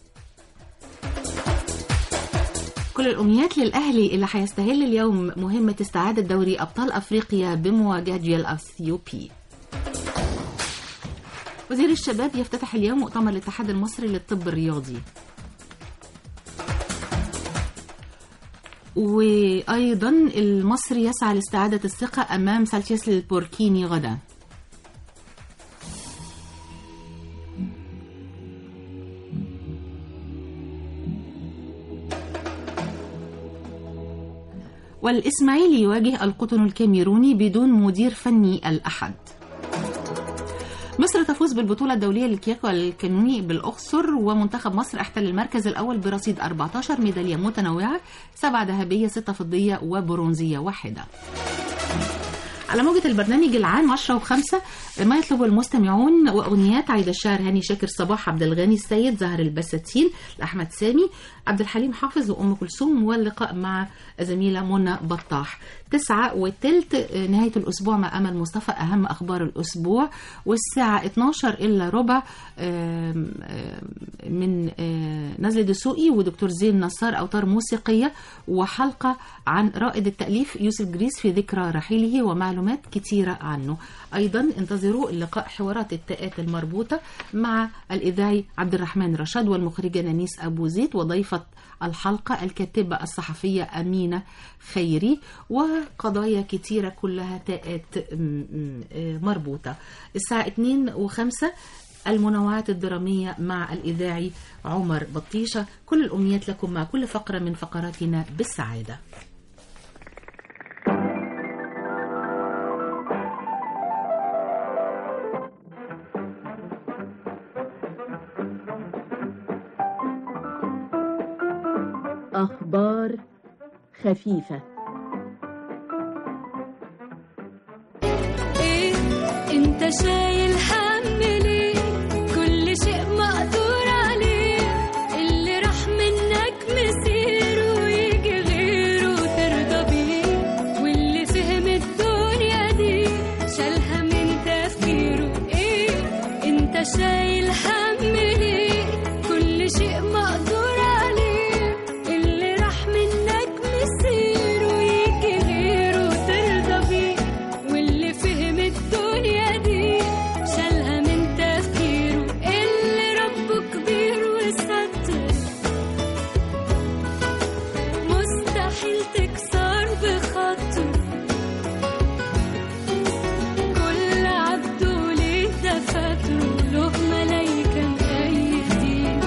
كل الأمنيات للأهلي اللي هيستهل اليوم مهمة استعادة دوري أبطال أفريقيا بمواجهة جيل الأثيوبي. وزير الشباب يفتتح اليوم مؤتمر الاتحاد المصري للطب الرياضي. وأيضا المصري يسعى لاستعادة الثقة أمام سالتيس البوركيني غدا. والإسماعيلي يواجه القطن الكاميروني بدون مدير فني الأحد. مصر تفوز بالبطولة الدولية للكياكو الكانوني بالأقصر، ومنتخب مصر احتل المركز الأول برصيد 14 ميدالية متنوعة، 7 ذهبية 6 فضية وبرونزية 1. على موجة البرنامج العام 10:05 ما يطلبه المستمعون وأغنيات عايدة الشاعر، هاني شاكر، صباح، عبد الغني السيد، زهر البساتين، لأحمد سامي، عبد الحليم حافظ وأم كلثوم، واللقاء مع زميلة منى بطاح. 9:15 نهاية الأسبوع مع أمل مصطفى، أهم أخبار الأسبوع. والساعة 12:15 من نزل دسوقي ودكتور زين نصار أوتار موسيقية، وحلقة عن رائد التأليف يوسف جريس في ذكرى رحيله ومعلومات كتيرة عنه. أيضا انتظروا اللقاء حوارات التاءات المربوطة مع الإذاعي عبد الرحمن رشاد والمخرجة نانيس أبو زيد، وضيفة الحلقة الكاتبة الصحفية أمينة خيري، وقضايا كتيرة كلها تاءات مربوطة. الساعة 2:05 المنوعات الدرامية مع الإذاعي عمر بطيشة. كل الأمنيات لكم مع كل فقرة من فقراتنا بالسعادة. أخبار خفيفة. إيه أنت شايل هم ليه؟ كل شيء مقدور عليه، اللي راح منك مسير ويجي غيره ترضى بيه، واللي فهم الدنيا دي شالها من تفكيره. إيه أنت شايل هم ليه؟ كل شيء مقدور كل عبد وليه دفاتره، له ملايكة مأيدين.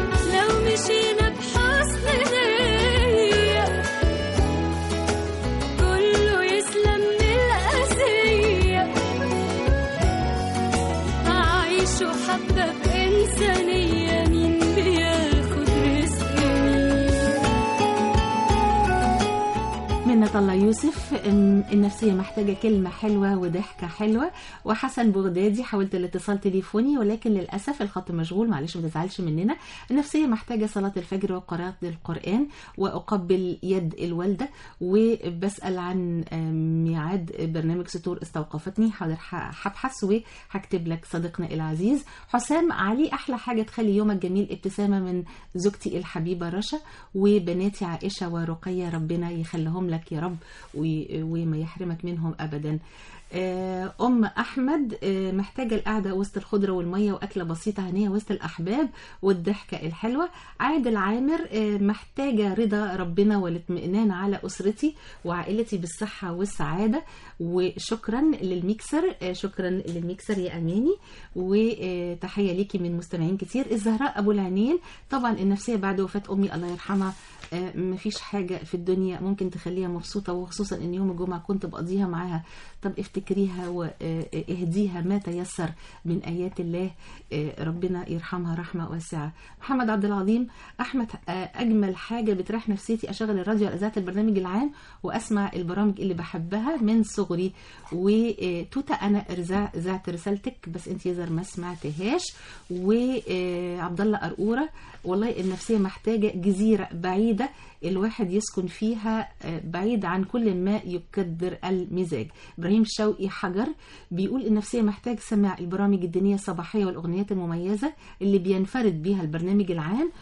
جنة الله يوسف، النفسية محتاجة كلمة حلوة وضحكة حلوة. وحسن بغدادي، حاولت الاتصال تليفوني ولكن للأسف الخط مشغول، معلش ما تزعلش مننا. النفسية محتاجة صلاة الفجر وقراءة القرآن وأقبل يد الوالدة، وبسأل عن ميعاد برنامج سطور استوقفتني. حاضر هبحث وهكتب لك صديقنا العزيز. حسام علي، أحلى حاجة تخلي يومك جميل ابتسامة من زوجتي الحبيبة رشا وبناتي عائشة ورقية، ربنا يخليهم لك يا رب وما يحرمك منهم أبدا. أم أحمد، محتاجة القعدة وسط الخضرة والمية وأكلة بسيطة هنية وسط الأحباب والضحكة الحلوة. عادل عامر، محتاجة رضا ربنا والاطمئنان على أسرتي وعائلتي بالصحة والسعادة. وشكرا للميكسر، شكرا للميكسر يا أماني، وتحية ليكي من مستمعين كتير. الزهراء أبو العنين، طبعا النفسية بعد وفاة أمي الله يرحمها مفيش حاجة في الدنيا ممكن تخليها مبسوطة، وخصوصا ان يوم الجمعة كنت بقضيها معاها. طب افتكريها واهديها ما تيسر من آيات الله، ربنا يرحمها رحمة واسعة. محمد عبد العظيم، أحمد، أجمل حاجة بتريح نفسيتي أشغل الراديو على إذاعة البرنامج العام وأسمع البرامج اللي بحبها من صغري. وتوتا، أنا إذاعة رسالتك بس أنت يزر ما سمعتهاش. وعبد الله قرقورة، والله النفسية محتاجة جزيرة بعيدة الواحد يسكن فيها بعيد عن كل ما يقدر المزاج. إبراهيم شوقي حجر بيقول النفسية محتاج سماع البرامج الدينية الصباحية والأغنيات المميزة اللي بينفرد بيها البرنامج العام،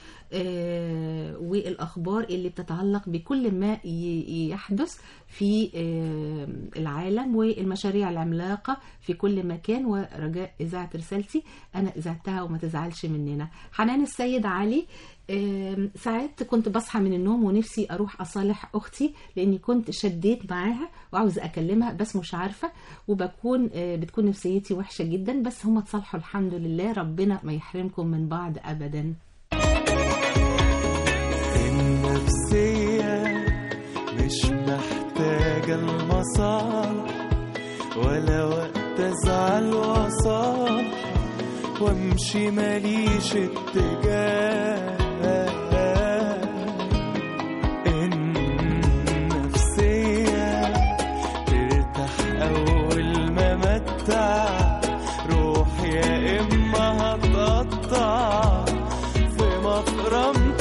والأخبار اللي بتتعلق بكل ما يحدث في العالم والمشاريع العملاقة في كل مكان. ورجاء إذاعة رسالتي أنا إذاعتها وما تزعلش مننا. حنان السيد علي، ساعات كنت بصحى من النوم ونفسي أروح أصالح أختي لأني كنت شديت معاها وعاوزة أكلمها بس مش عارفة، بتكون نفسيتي وحشة جدا، بس هم تصالحوا الحمد لله، ربنا ما يحرمكم من بعض أبدا. النفسية مش محتاجة المصالح ولا وقت أزعل وأصالح وامشي ماليش اتجاه. النفسية ترتاح أول ما متع روح، يا إما هتقطع في مفرمة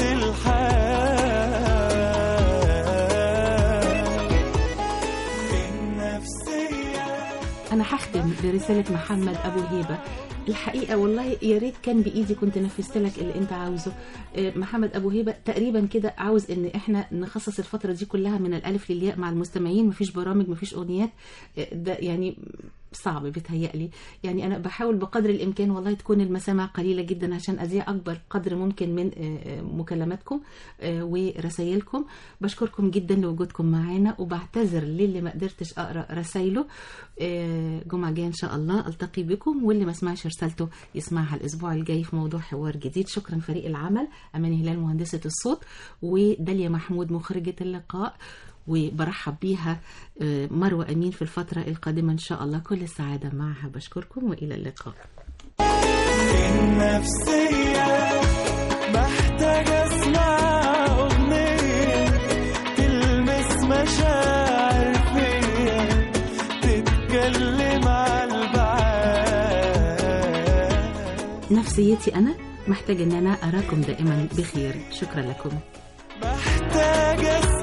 أنا هختم برسالة محمد أبو هيبة. الحقيقة والله يا ريت كان بإيدي كنت نفذت لك اللي أنت عاوزه. محمد أبو هيبة تقريبا كده عاوز إن إحنا نخصص الفترة دي كلها من الألف للياء مع المستمعين، مفيش برامج مفيش أغنيات، ده يعني صعب بيتهيألي. يعني أنا بحاول بقدر الإمكان والله تكون المسامع قليلة جدا عشان أذيع أكبر قدر ممكن من مكالماتكم ورسائلكم. بشكركم جدا لوجودكم معانا، وبعتذر للي ما قدرتش أقرأ رسائله. جمعة جاية إن شاء الله ألتقي بكم، واللي ما سمعش رسالته يسمعها الأسبوع الجاي في موضوع حوار جديد. شكرا فريق العمل، أماني هلال مهندسة الصوت، وداليا محمود مخرجة اللقاء، وبرحب بيها مروة أمين في الفترة القادمة إن شاء الله. كل السعادة معها، بشكركم وإلى اللقاء. النفسية محتاجة أسمع أغنية تلمس مشاعر فيا تتكلم على البعاد. نفسيتي أنا محتاجة أن أنا أراكم دائما بخير. شكرا لكم. محتاجة